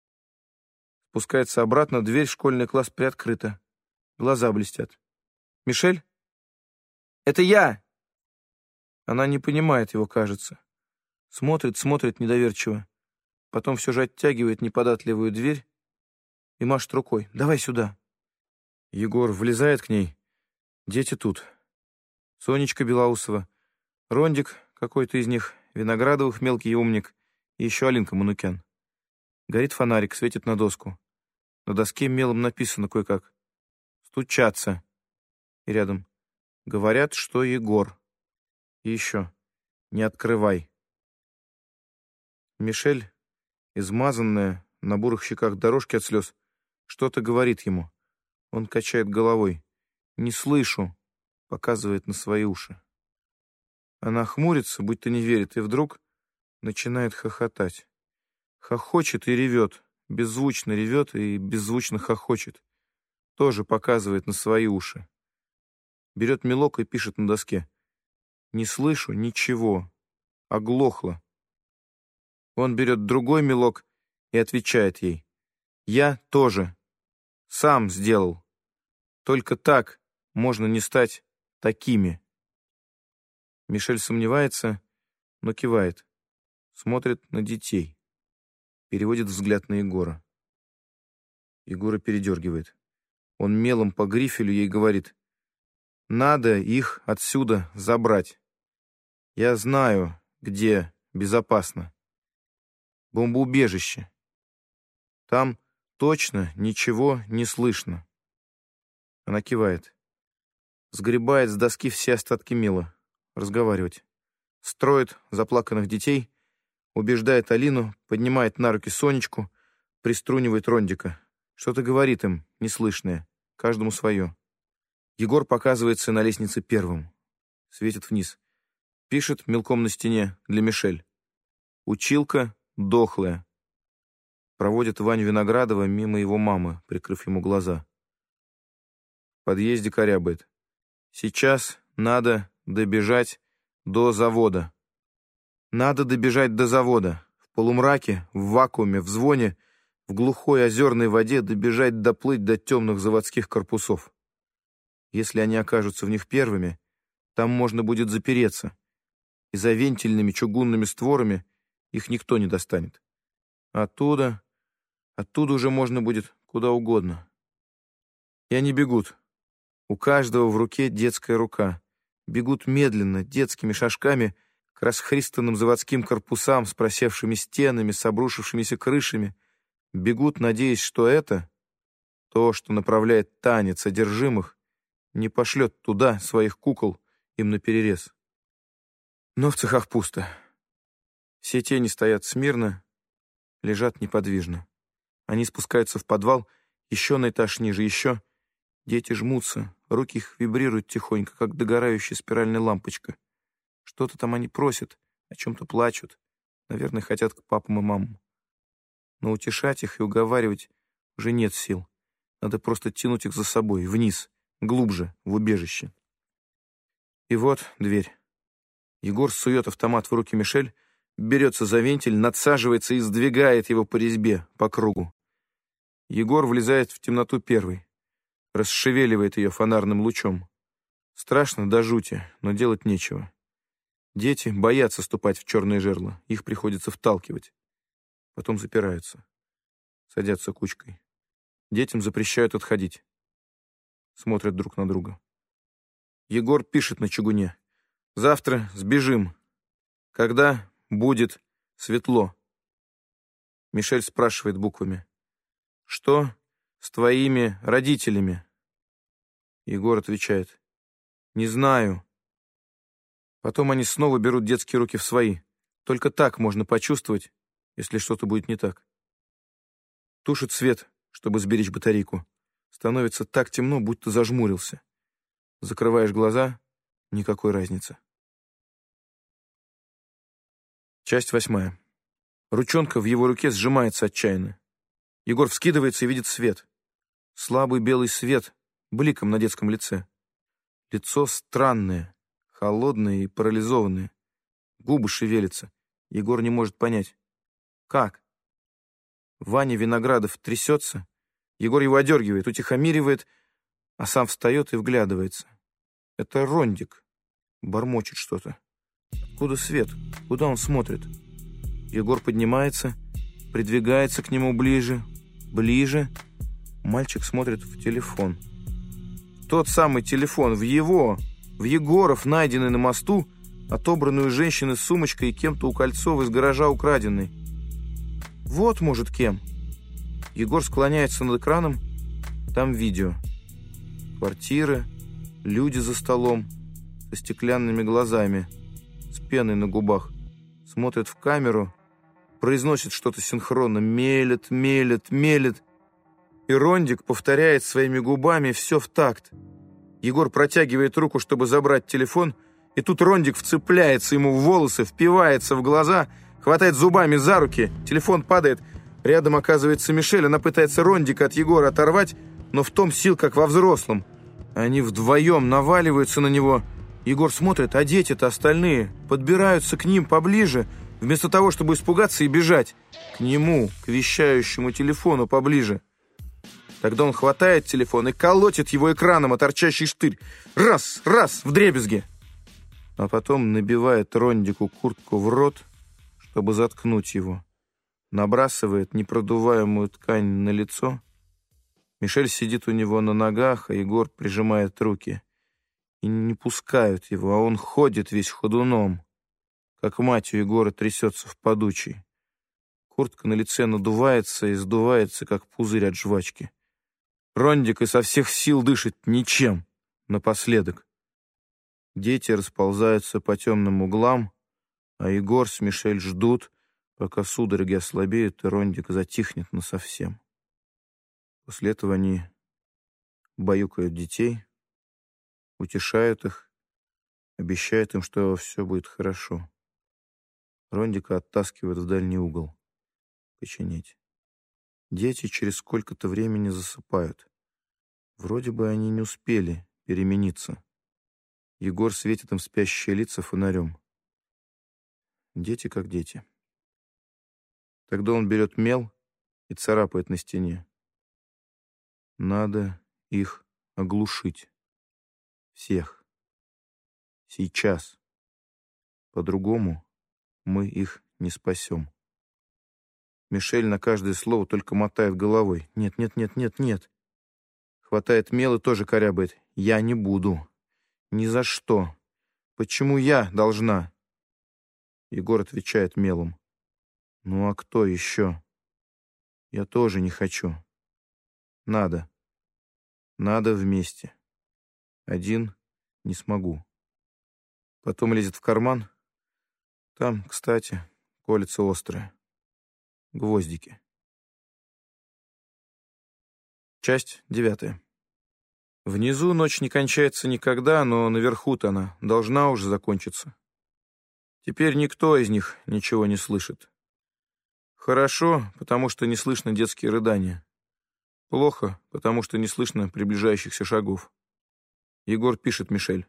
Спускается обратно, дверь в школьный класс приоткрыта. Глаза блестят. «Мишель? Это я!» Она не понимает его, кажется. Смотрит недоверчиво. Потом все же оттягивает неподатливую дверь и машет рукой. «Давай сюда!» Егор влезает к ней. Дети тут. Сонечка Белоусова, Рондик какой-то из них, Виноградовых мелкий умник и еще Алинка Манукян. Горит фонарик, светит на доску. На доске мелом написано кое-как. «Стучаться». И рядом. Говорят, что Егор. И еще. Не открывай. Мишель, измазанная, на бурых щеках дорожки от слез, что-то говорит ему. Он качает головой. «Не слышу», показывает на свои уши. Она хмурится, будто не верит, и вдруг начинает хохотать. Хохочет и ревет. Беззвучно ревет и беззвучно хохочет. Тоже показывает на свои уши. Берет мелок и пишет на доске. «Не слышу ничего. Оглохло». Он берет другой мелок и отвечает ей. «Я тоже. Сам сделал. Только так можно не стать такими». Мишель сомневается, но кивает. Смотрит на детей. Переводит взгляд на Егора. Егора передергивает. Он мелом по грифелю ей говорит. «Надо их отсюда забрать. Я знаю, где безопасно. Бомбоубежище. Там точно ничего не слышно». Она кивает. Сгребает с доски все остатки мела. Разговаривать. Строит заплаканных детей, убеждает Алину, поднимает на руки Сонечку, приструнивает Рондика. Что-то говорит им, неслышное, каждому свое. Егор показывается на лестнице первым. Светит вниз. Пишет мелком на стене для Мишель. «Училка дохлая». Проводит Ваню Виноградова мимо его мамы, прикрыв ему глаза. В подъезде корябает. «Сейчас надо добежать до завода». Надо добежать до завода. В полумраке, в вакууме, в звоне, в глухой озерной воде доплыть до темных заводских корпусов. Если они окажутся в них первыми, там можно будет запереться, и за вентильными чугунными створами их никто не достанет. Оттуда уже можно будет куда угодно. И они бегут. У каждого в руке детская рука. Бегут медленно, детскими шажками, к расхристанным заводским корпусам с просевшими стенами, с обрушившимися крышами, Бегут, надеясь, что это, то, что направляет танец одержимых, не пошлет туда своих кукол им наперерез. Но в цехах пусто. Все тени стоят смирно, лежат неподвижно. Они спускаются в подвал, еще на этаж ниже, еще. Дети жмутся, руки их вибрируют тихонько, как догорающая спиральная лампочка. Что-то там они просят, о чем-то плачут. Наверное, хотят к папам и мамам. Но утешать их и уговаривать уже нет сил. Надо просто тянуть их за собой, вниз, глубже, в убежище. И вот дверь. Егор сует автомат в руки Мишель, берется за вентиль, надсаживается и сдвигает его по резьбе, по кругу. Егор влезает в темноту первый, расшевеливает ее фонарным лучом. Страшно до жути, но делать нечего. Дети боятся ступать в черное жерло, их приходится вталкивать. Потом запираются, садятся кучкой. Детям запрещают отходить. Смотрят друг на друга. Егор пишет на чугуне. «Завтра сбежим. Когда будет светло?» Мишель спрашивает буквами. «Что с твоими родителями?» Егор отвечает. «Не знаю». Потом они снова берут детские руки в свои. Только так можно почувствовать, если что-то будет не так. Тушит свет, чтобы сберечь батарейку. Становится так темно, будто зажмурился. Закрываешь глаза — никакой разницы. Часть 8. Ручонка в его руке сжимается отчаянно. Егор вскидывается и видит свет. Слабый белый свет, бликом на детском лице. Лицо странное, холодное и парализованное. Губы шевелятся. Егор не может понять. Как? Ваня Виноградов трясется. Егор его одергивает, утихомиривает, а сам встает и вглядывается. Это Рондик. Бормочет что-то. Откуда свет? Куда он смотрит? Егор поднимается, придвигается к нему ближе, ближе. Мальчик смотрит в телефон. Тот самый телефон, в Егоров, найденный на мосту, отобранную женщиной с сумочкой и кем-то у Кольцова из гаража украденный. Вот, может, кем. Егор склоняется над экраном. Там видео. Квартира, люди за столом, со стеклянными глазами, с пеной на губах. Смотрят в камеру, произносят что-то синхронно, мелет, мелет, мелет. И Рондик повторяет своими губами все в такт. Егор протягивает руку, чтобы забрать телефон, и тут Рондик вцепляется ему в волосы, впивается в глаза, хватает зубами за руки, телефон падает. Рядом оказывается Мишель, она пытается Рондика от Егора оторвать, но в том сил, как во взрослом. Они вдвоем наваливаются на него. Егор смотрит, а дети-то остальные подбираются к ним поближе, вместо того, чтобы испугаться и бежать. К нему, к вещающему телефону поближе. Тогда он хватает телефон и колотит его экраном о торчащий штырь. Раз, раз, вдребезги. А потом набивает Рондику куртку в рот, чтобы заткнуть его. Набрасывает непродуваемую ткань на лицо. Мишель сидит у него на ногах, а Егор прижимает руки. И не пускают его, а он ходит весь ходуном, как мать у Егора трясется в подучей. Куртка на лице надувается и сдувается, как пузырь от жвачки. Рондик изо всех сил дышит ничем, напоследок. Дети расползаются по темным углам, а Егор с Мишель ждут, пока судороги ослабеют, и Рондик затихнет насовсем. После этого они баюкают детей, утешают их, обещают им, что все будет хорошо. Рондика оттаскивают в дальний угол. Починить. Дети через сколько-то времени засыпают. Вроде бы они не успели перемениться. Егор светит им спящие лица фонарем. Дети как дети. Тогда он берет мел и царапает на стене. Надо их оглушить. Всех. Сейчас. По-другому мы их не спасем. Мишель на каждое слово только мотает головой. Нет, нет, нет, нет, нет. Хватает мел и тоже корябает. Я не буду. Ни за что. Почему я должна? Егор отвечает мелом. Ну а кто еще? Я тоже не хочу. Надо. Надо вместе. Один не смогу. Потом лезет в карман. Там, кстати, колется острое. Гвоздики. Часть 9. Внизу ночь не кончается никогда, но наверху-то она должна уже закончиться. Теперь никто из них ничего не слышит. Хорошо, потому что не слышно детские рыдания. Плохо, потому что не слышно приближающихся шагов. Егор пишет Мишель.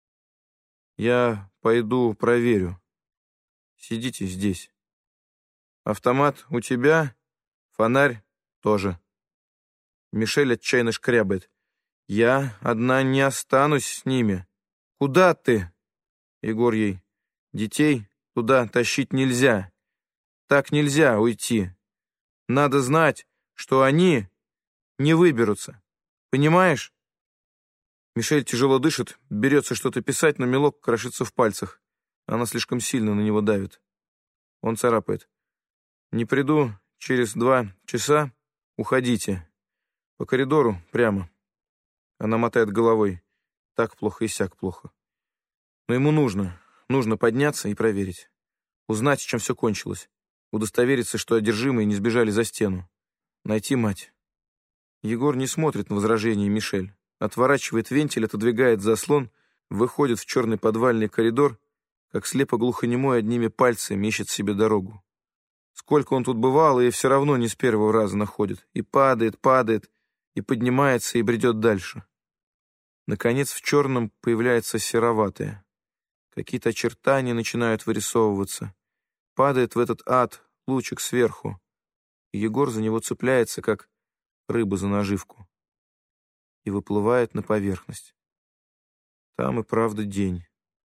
«Я пойду проверю. Сидите здесь. Автомат у тебя, фонарь тоже». Мишель отчаянно шкрябает. «Я одна не останусь с ними. Куда ты?» Егор ей. «Детей туда тащить нельзя. Так нельзя уйти. Надо знать, что они не выберутся. Понимаешь?» Мишель тяжело дышит, берется что-то писать, но мелок крошится в пальцах. Она слишком сильно на него давит. Он царапает. «Не приду через 2 часа. Уходите. По коридору прямо». Она мотает головой. Так плохо и сяк плохо. Но ему нужно подняться и проверить. Узнать, чем все кончилось. Удостовериться, что одержимые не сбежали за стену. Найти мать. Егор не смотрит на возражение Мишель. Отворачивает вентиль, отодвигает заслон, выходит в черный подвальный коридор, как слепо-глухонемой одними пальцами ищет себе дорогу. Сколько он тут бывал, и все равно не с первого раза находит. И падает, и поднимается, и бредет дальше. Наконец в черном появляется сероватое. Какие-то очертания начинают вырисовываться. Падает в этот ад лучик сверху. И Егор за него цепляется, как рыба за наживку. И выплывает на поверхность. Там и правда день.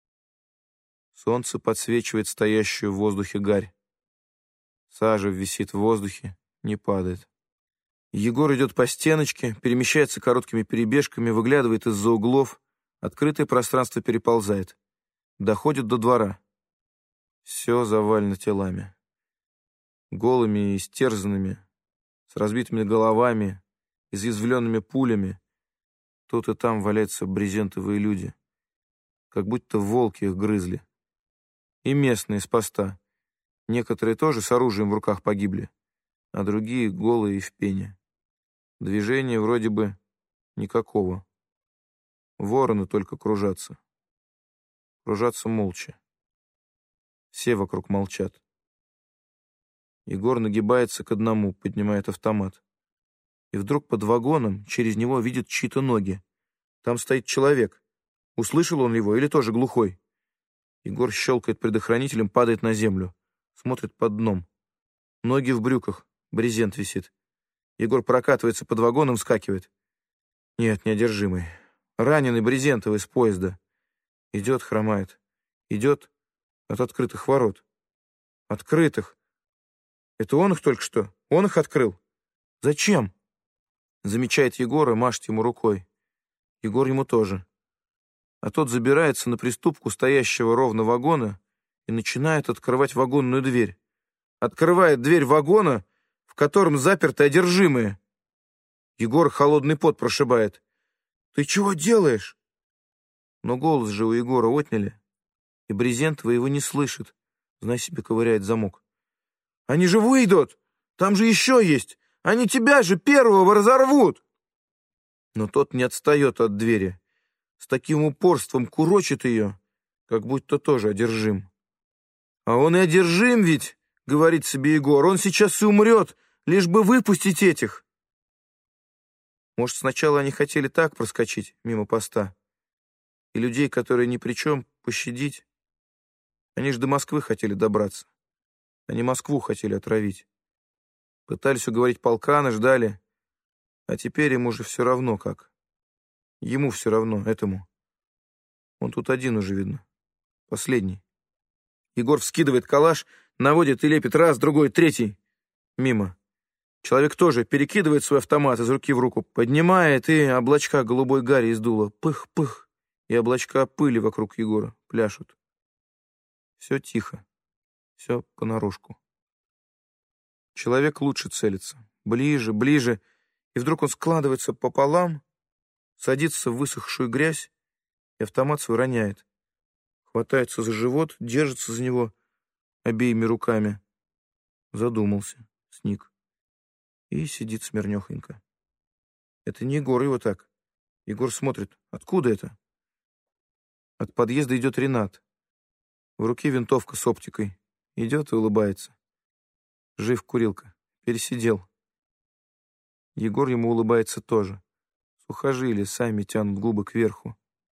Солнце подсвечивает стоящую в воздухе гарь. Сажа висит в воздухе, не падает. Егор идет по стеночке, перемещается короткими перебежками, выглядывает из-за углов. Открытое пространство переползает. Доходит до двора. Все завалено телами. Голыми и истерзанными, с разбитыми головами, изъязвленными пулями. Тут и там валяются брезентовые люди. Как будто волки их грызли. И местные с поста. Некоторые тоже с оружием в руках погибли, а другие голые и в пене. Движения вроде бы никакого. Вороны только кружатся. Кружатся молча. Все вокруг молчат. Егор нагибается к одному, поднимает автомат. И вдруг под вагоном через него видит чьи-то ноги. Там стоит человек. Услышал он его или тоже глухой? Егор щелкает предохранителем, падает на землю. Смотрит под дном. Ноги в брюках, брезент висит. Егор прокатывается под вагоном, вскакивает. Нет, неодержимый. Раненый брезентовый с поезда. Идет, хромает. Идет от открытых ворот. Открытых. Это он их только что? Он их открыл? Зачем? Замечает Егор и машет ему рукой. Егор ему тоже. А тот забирается на приступку стоящего ровно вагона и начинает открывать вагонную дверь. Открывает дверь вагона, в котором заперты одержимые. Егор холодный пот прошибает. «Ты чего делаешь?» Но голос же у Егора отняли, и брезентовый его не слышит. Знай себе, ковыряет замок. «Они же выйдут! Там же еще есть! Они тебя же первого разорвут!» Но тот не отстает от двери. С таким упорством курочит ее, как будто тоже одержим. «А он и одержим ведь!» — говорит себе Егор. «Он сейчас и умрет, лишь бы выпустить этих!» Может, сначала они хотели так проскочить мимо поста, и людей, которые ни при чем, пощадить? Они же до Москвы хотели добраться. Они Москву хотели отравить. Пытались уговорить полкана, ждали. А теперь ему же все равно как. Ему все равно, этому. Он тут один уже, видно. Последний. Егор вскидывает калаш, наводит и лепит раз, другой, третий. Мимо. Человек тоже перекидывает свой автомат из руки в руку, поднимает, и облачка голубой гари из дула. Пых-пых. И облачка пыли вокруг Егора пляшут. Все тихо. Все понарошку. Человек лучше целится, ближе, ближе, и вдруг он складывается пополам, садится в высохшую грязь, и автомат свой роняет. Хватается за живот, держится за него обеими руками. Задумался, сник. И сидит смирнёхонько. Это не Егор его так. Егор смотрит. Откуда это? От подъезда идет Ренат. В руке винтовка с оптикой. Идет и улыбается. Жив, курилка. Пересидел. Егор ему улыбается тоже. Сухожилия сами тянут губы кверху.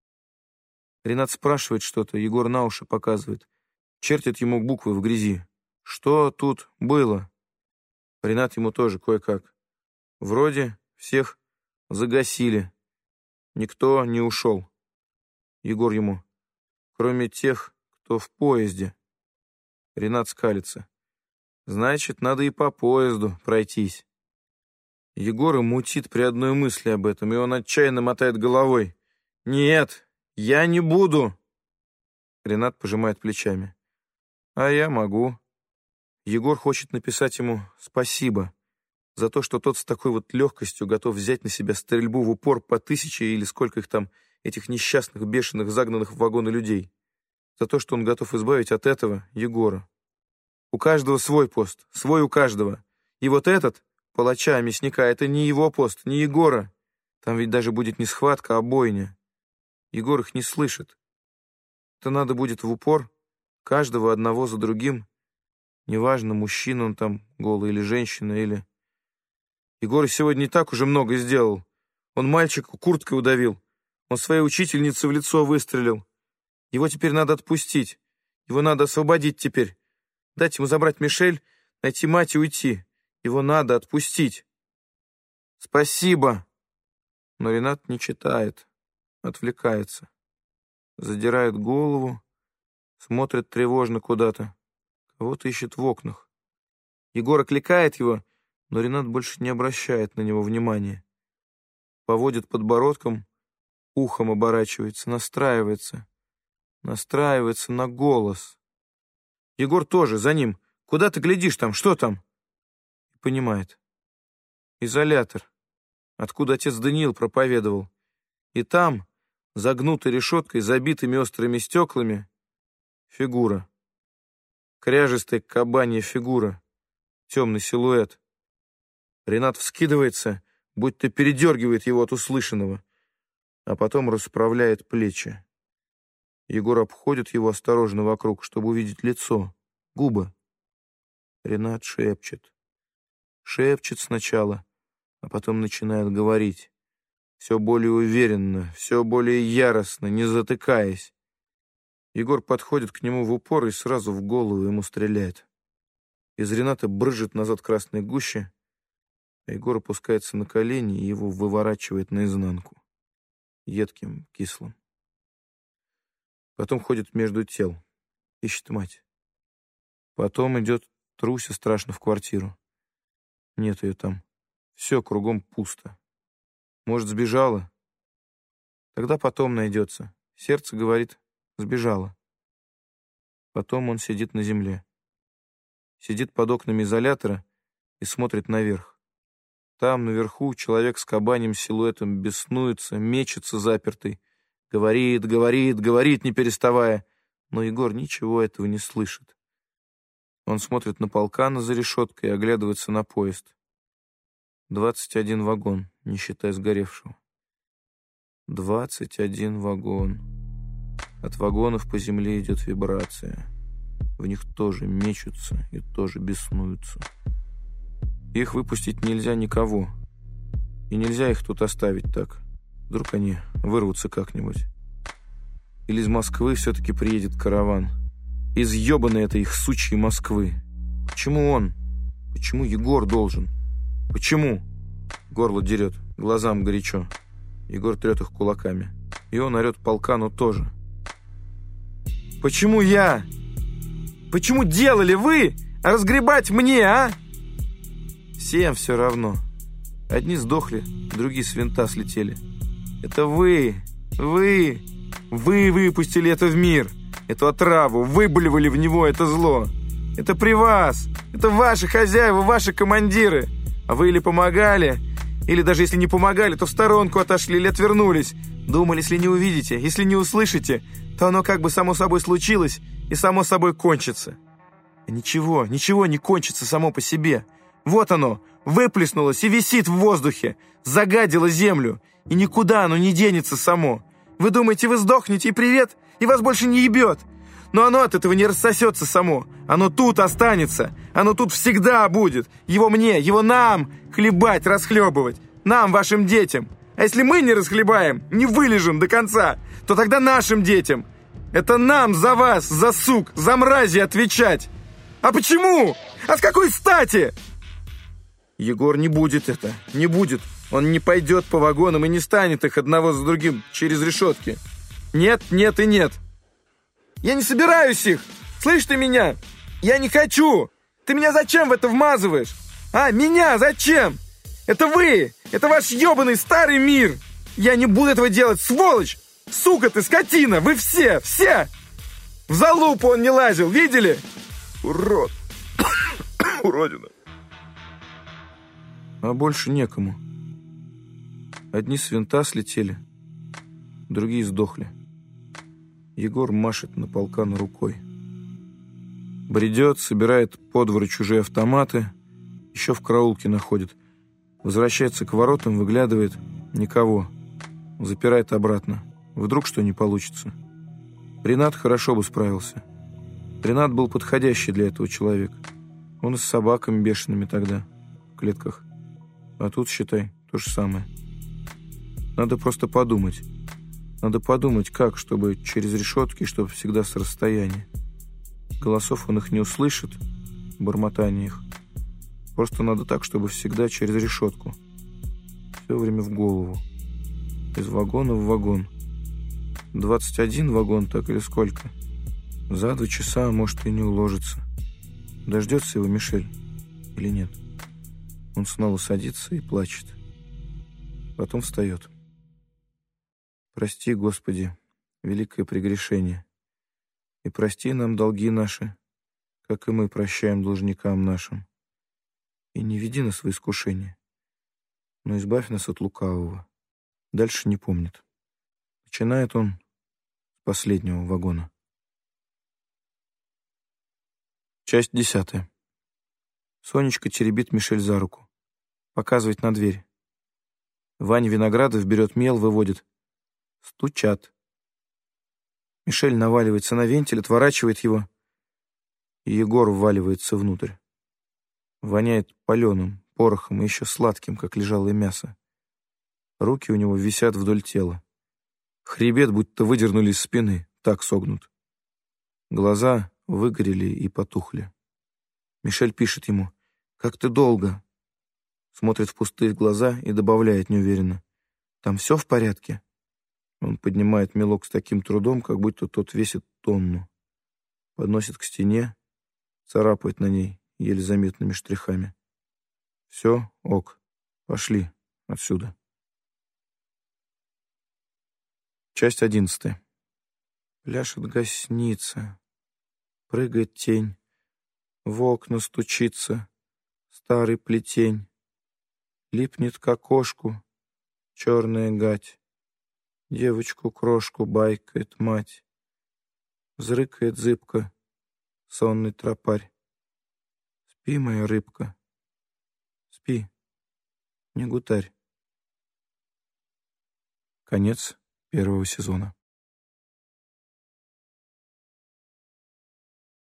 Ренат спрашивает что-то, Егор на уши показывает. Чертит ему буквы в грязи. Что тут было? Ренат ему тоже кое-как. Вроде всех загасили. Никто не ушел. Егор ему. Кроме тех, кто в поезде. Ренат скалится. Значит, надо и по поезду пройтись. Егора мутит при одной мысли об этом, и он отчаянно мотает головой. Нет, я не буду. Ренат пожимает плечами. А я могу. Егор хочет написать ему спасибо за то, что тот с такой вот легкостью готов взять на себя стрельбу в упор по 1000 или сколько их там, этих несчастных, бешеных, загнанных в вагоны людей. За то, что он готов избавить от этого Егора. У каждого свой пост, свой у каждого. И вот этот, палача, мясника, это не его пост, не Егора. Там ведь даже будет не схватка, а бойня. Егор их не слышит. Это надо будет в упор, каждого одного за другим. Неважно, мужчина он там, голый или женщина, или... Егор сегодня не так уже много сделал. Он мальчику курткой удавил. Он своей учительнице в лицо выстрелил. Его теперь надо отпустить. Его надо освободить теперь. Дать ему забрать Мишель, найти мать и уйти. Его надо отпустить. Спасибо. Но Ренат не читает. Отвлекается. Задирает голову. Смотрит тревожно куда-то. Кого-то ищет в окнах. Егор окликает его, но Ренат больше не обращает на него внимания. Поводит подбородком, ухом оборачивается, настраивается на голос. Егор тоже за ним. Куда ты глядишь там? Что там? И понимает. Изолятор, откуда отец Даниил проповедовал. И там, загнутой решеткой, забитыми острыми стеклами, фигура. Кряжестая кабанья фигура. Темный силуэт. Ренат вскидывается, будто передергивает его от услышанного, а потом расправляет плечи. Егор обходит его осторожно вокруг, чтобы увидеть лицо, губы. Ренат шепчет. Шепчет сначала, а потом начинает говорить. Все более уверенно, все более яростно, не затыкаясь. Егор подходит к нему в упор и сразу в голову ему стреляет. Из Рената брызжет назад красной гуще, а Егор опускается на колени и его выворачивает наизнанку. Едким, кислым. Потом ходит между тел. Ищет мать. Потом идет, труся страшно в квартиру. Нет ее там. Все кругом пусто. Может, сбежала? Тогда потом найдется. Сердце говорит, сбежала. Потом он сидит на земле. Сидит под окнами изолятора и смотрит наверх. Там, наверху, человек с кабаньим силуэтом беснуется, мечется запертый. Говорит, говорит, говорит, не переставая. Но Егор ничего этого не слышит. Он смотрит на полкана за решеткой и оглядывается на поезд. 21 вагон, не считая сгоревшего. 21 вагон. От вагонов по земле идет вибрация. В них тоже мечутся и тоже беснуются. Их выпустить нельзя никого. И нельзя их тут оставить так. Вдруг они вырвутся как-нибудь. Или из Москвы все-таки приедет караван. Из ебаной этой их сучьей Москвы. Почему он? Почему Егор должен? Почему? Горло дерет, глазам горячо. Егор трет их кулаками. И он орет полкану тоже. Почему я? Почему делали вы? А разгребать мне, а? Всем все равно. Одни сдохли, другие с винта слетели. Это вы выпустили это в мир. Эту отраву, выбливали в него это зло. Это при вас. Это ваши хозяева, ваши командиры. А А вы или помогали, или даже если не помогали, то в сторонку отошли или отвернулись. Думали, если не увидите, если не услышите, то оно как бы само собой случилось и само собой кончится. А ничего не кончится само по себе. Вот оно, выплеснулось и висит в воздухе, загадило землю, и никуда оно не денется само. Вы думаете, вы сдохнете, и привет, и вас больше не ебет. Но оно от этого не рассосется само. Оно тут останется, оно тут всегда будет. Его мне, его нам хлебать, расхлебывать. Нам, вашим детям. А если мы не расхлебаем, не вылежим до конца, то тогда нашим детям. Это нам за вас, за сук, за мрази отвечать. А почему? А с какой стати? Егор не будет это, не будет. Он не пойдет по вагонам и не станет их одного за другим через решетки. Нет, нет и нет. Я не собираюсь их. Слышь ты меня? Я не хочу. Ты меня зачем в это вмазываешь? А, меня зачем? Это вы. Это ваш ебаный старый мир. Я не буду этого делать, сволочь. Сука ты, скотина. Вы все. В залупу он не лазил, видели? Урод. Уродина. А больше некому. Одни с винта слетели, другие сдохли. Егор машет на полкана рукой. Бредет, собирает по двору чужие автоматы, еще в караулке находит. Возвращается к воротам, выглядывает. Никого. Запирает обратно. Вдруг что не получится. Ренат хорошо бы справился. Ренат был подходящий для этого человек. Он и с собаками бешеными тогда, в клетках. А тут, считай, то же самое. Надо просто подумать. Надо подумать, как, чтобы через решетки, чтобы всегда с расстояния. Голосов он их не услышит, бормотание их. Просто надо так, чтобы всегда через решетку. Все время в голову. Из вагона в вагон. 21 вагон, так или сколько? За 2 часа, может, и не уложится. Дождется его Мишель или нет? Он снова садится и плачет. Потом встает. Прости, Господи, великое прегрешение. И прости нам долги наши, как и мы прощаем должникам нашим. И не веди нас в искушение, но избавь нас от лукавого. Дальше не помнит. Начинает он с последнего вагона. Часть 10. Сонечка теребит Мишель за руку. Показывает на дверь. Ваня Виноградов берет мел, выводит. Стучат. Мишель наваливается на вентиль, отворачивает его. И Егор вваливается внутрь. Воняет паленым, порохом и еще сладким, как лежалое мясо. Руки у него висят вдоль тела. Хребет будто выдернули из спины, так согнут. Глаза выгорели и потухли. Мишель пишет ему: «Как ты долго?» Смотрит в пустые глаза и добавляет неуверенно: «Там все в порядке?» Он поднимает мелок с таким трудом, как будто тот весит тонну. Подносит к стене, царапает на ней еле заметными штрихами. «Все, ок, пошли отсюда». Часть 11. Пляшет гостиница, прыгает тень, в окна стучится старый плетень, липнет к окошку черная гать, девочку-крошку байкает мать, взрыкает зыбко сонный тропарь. Спи, моя рыбка, спи, не гутарь. Конец 1 сезона.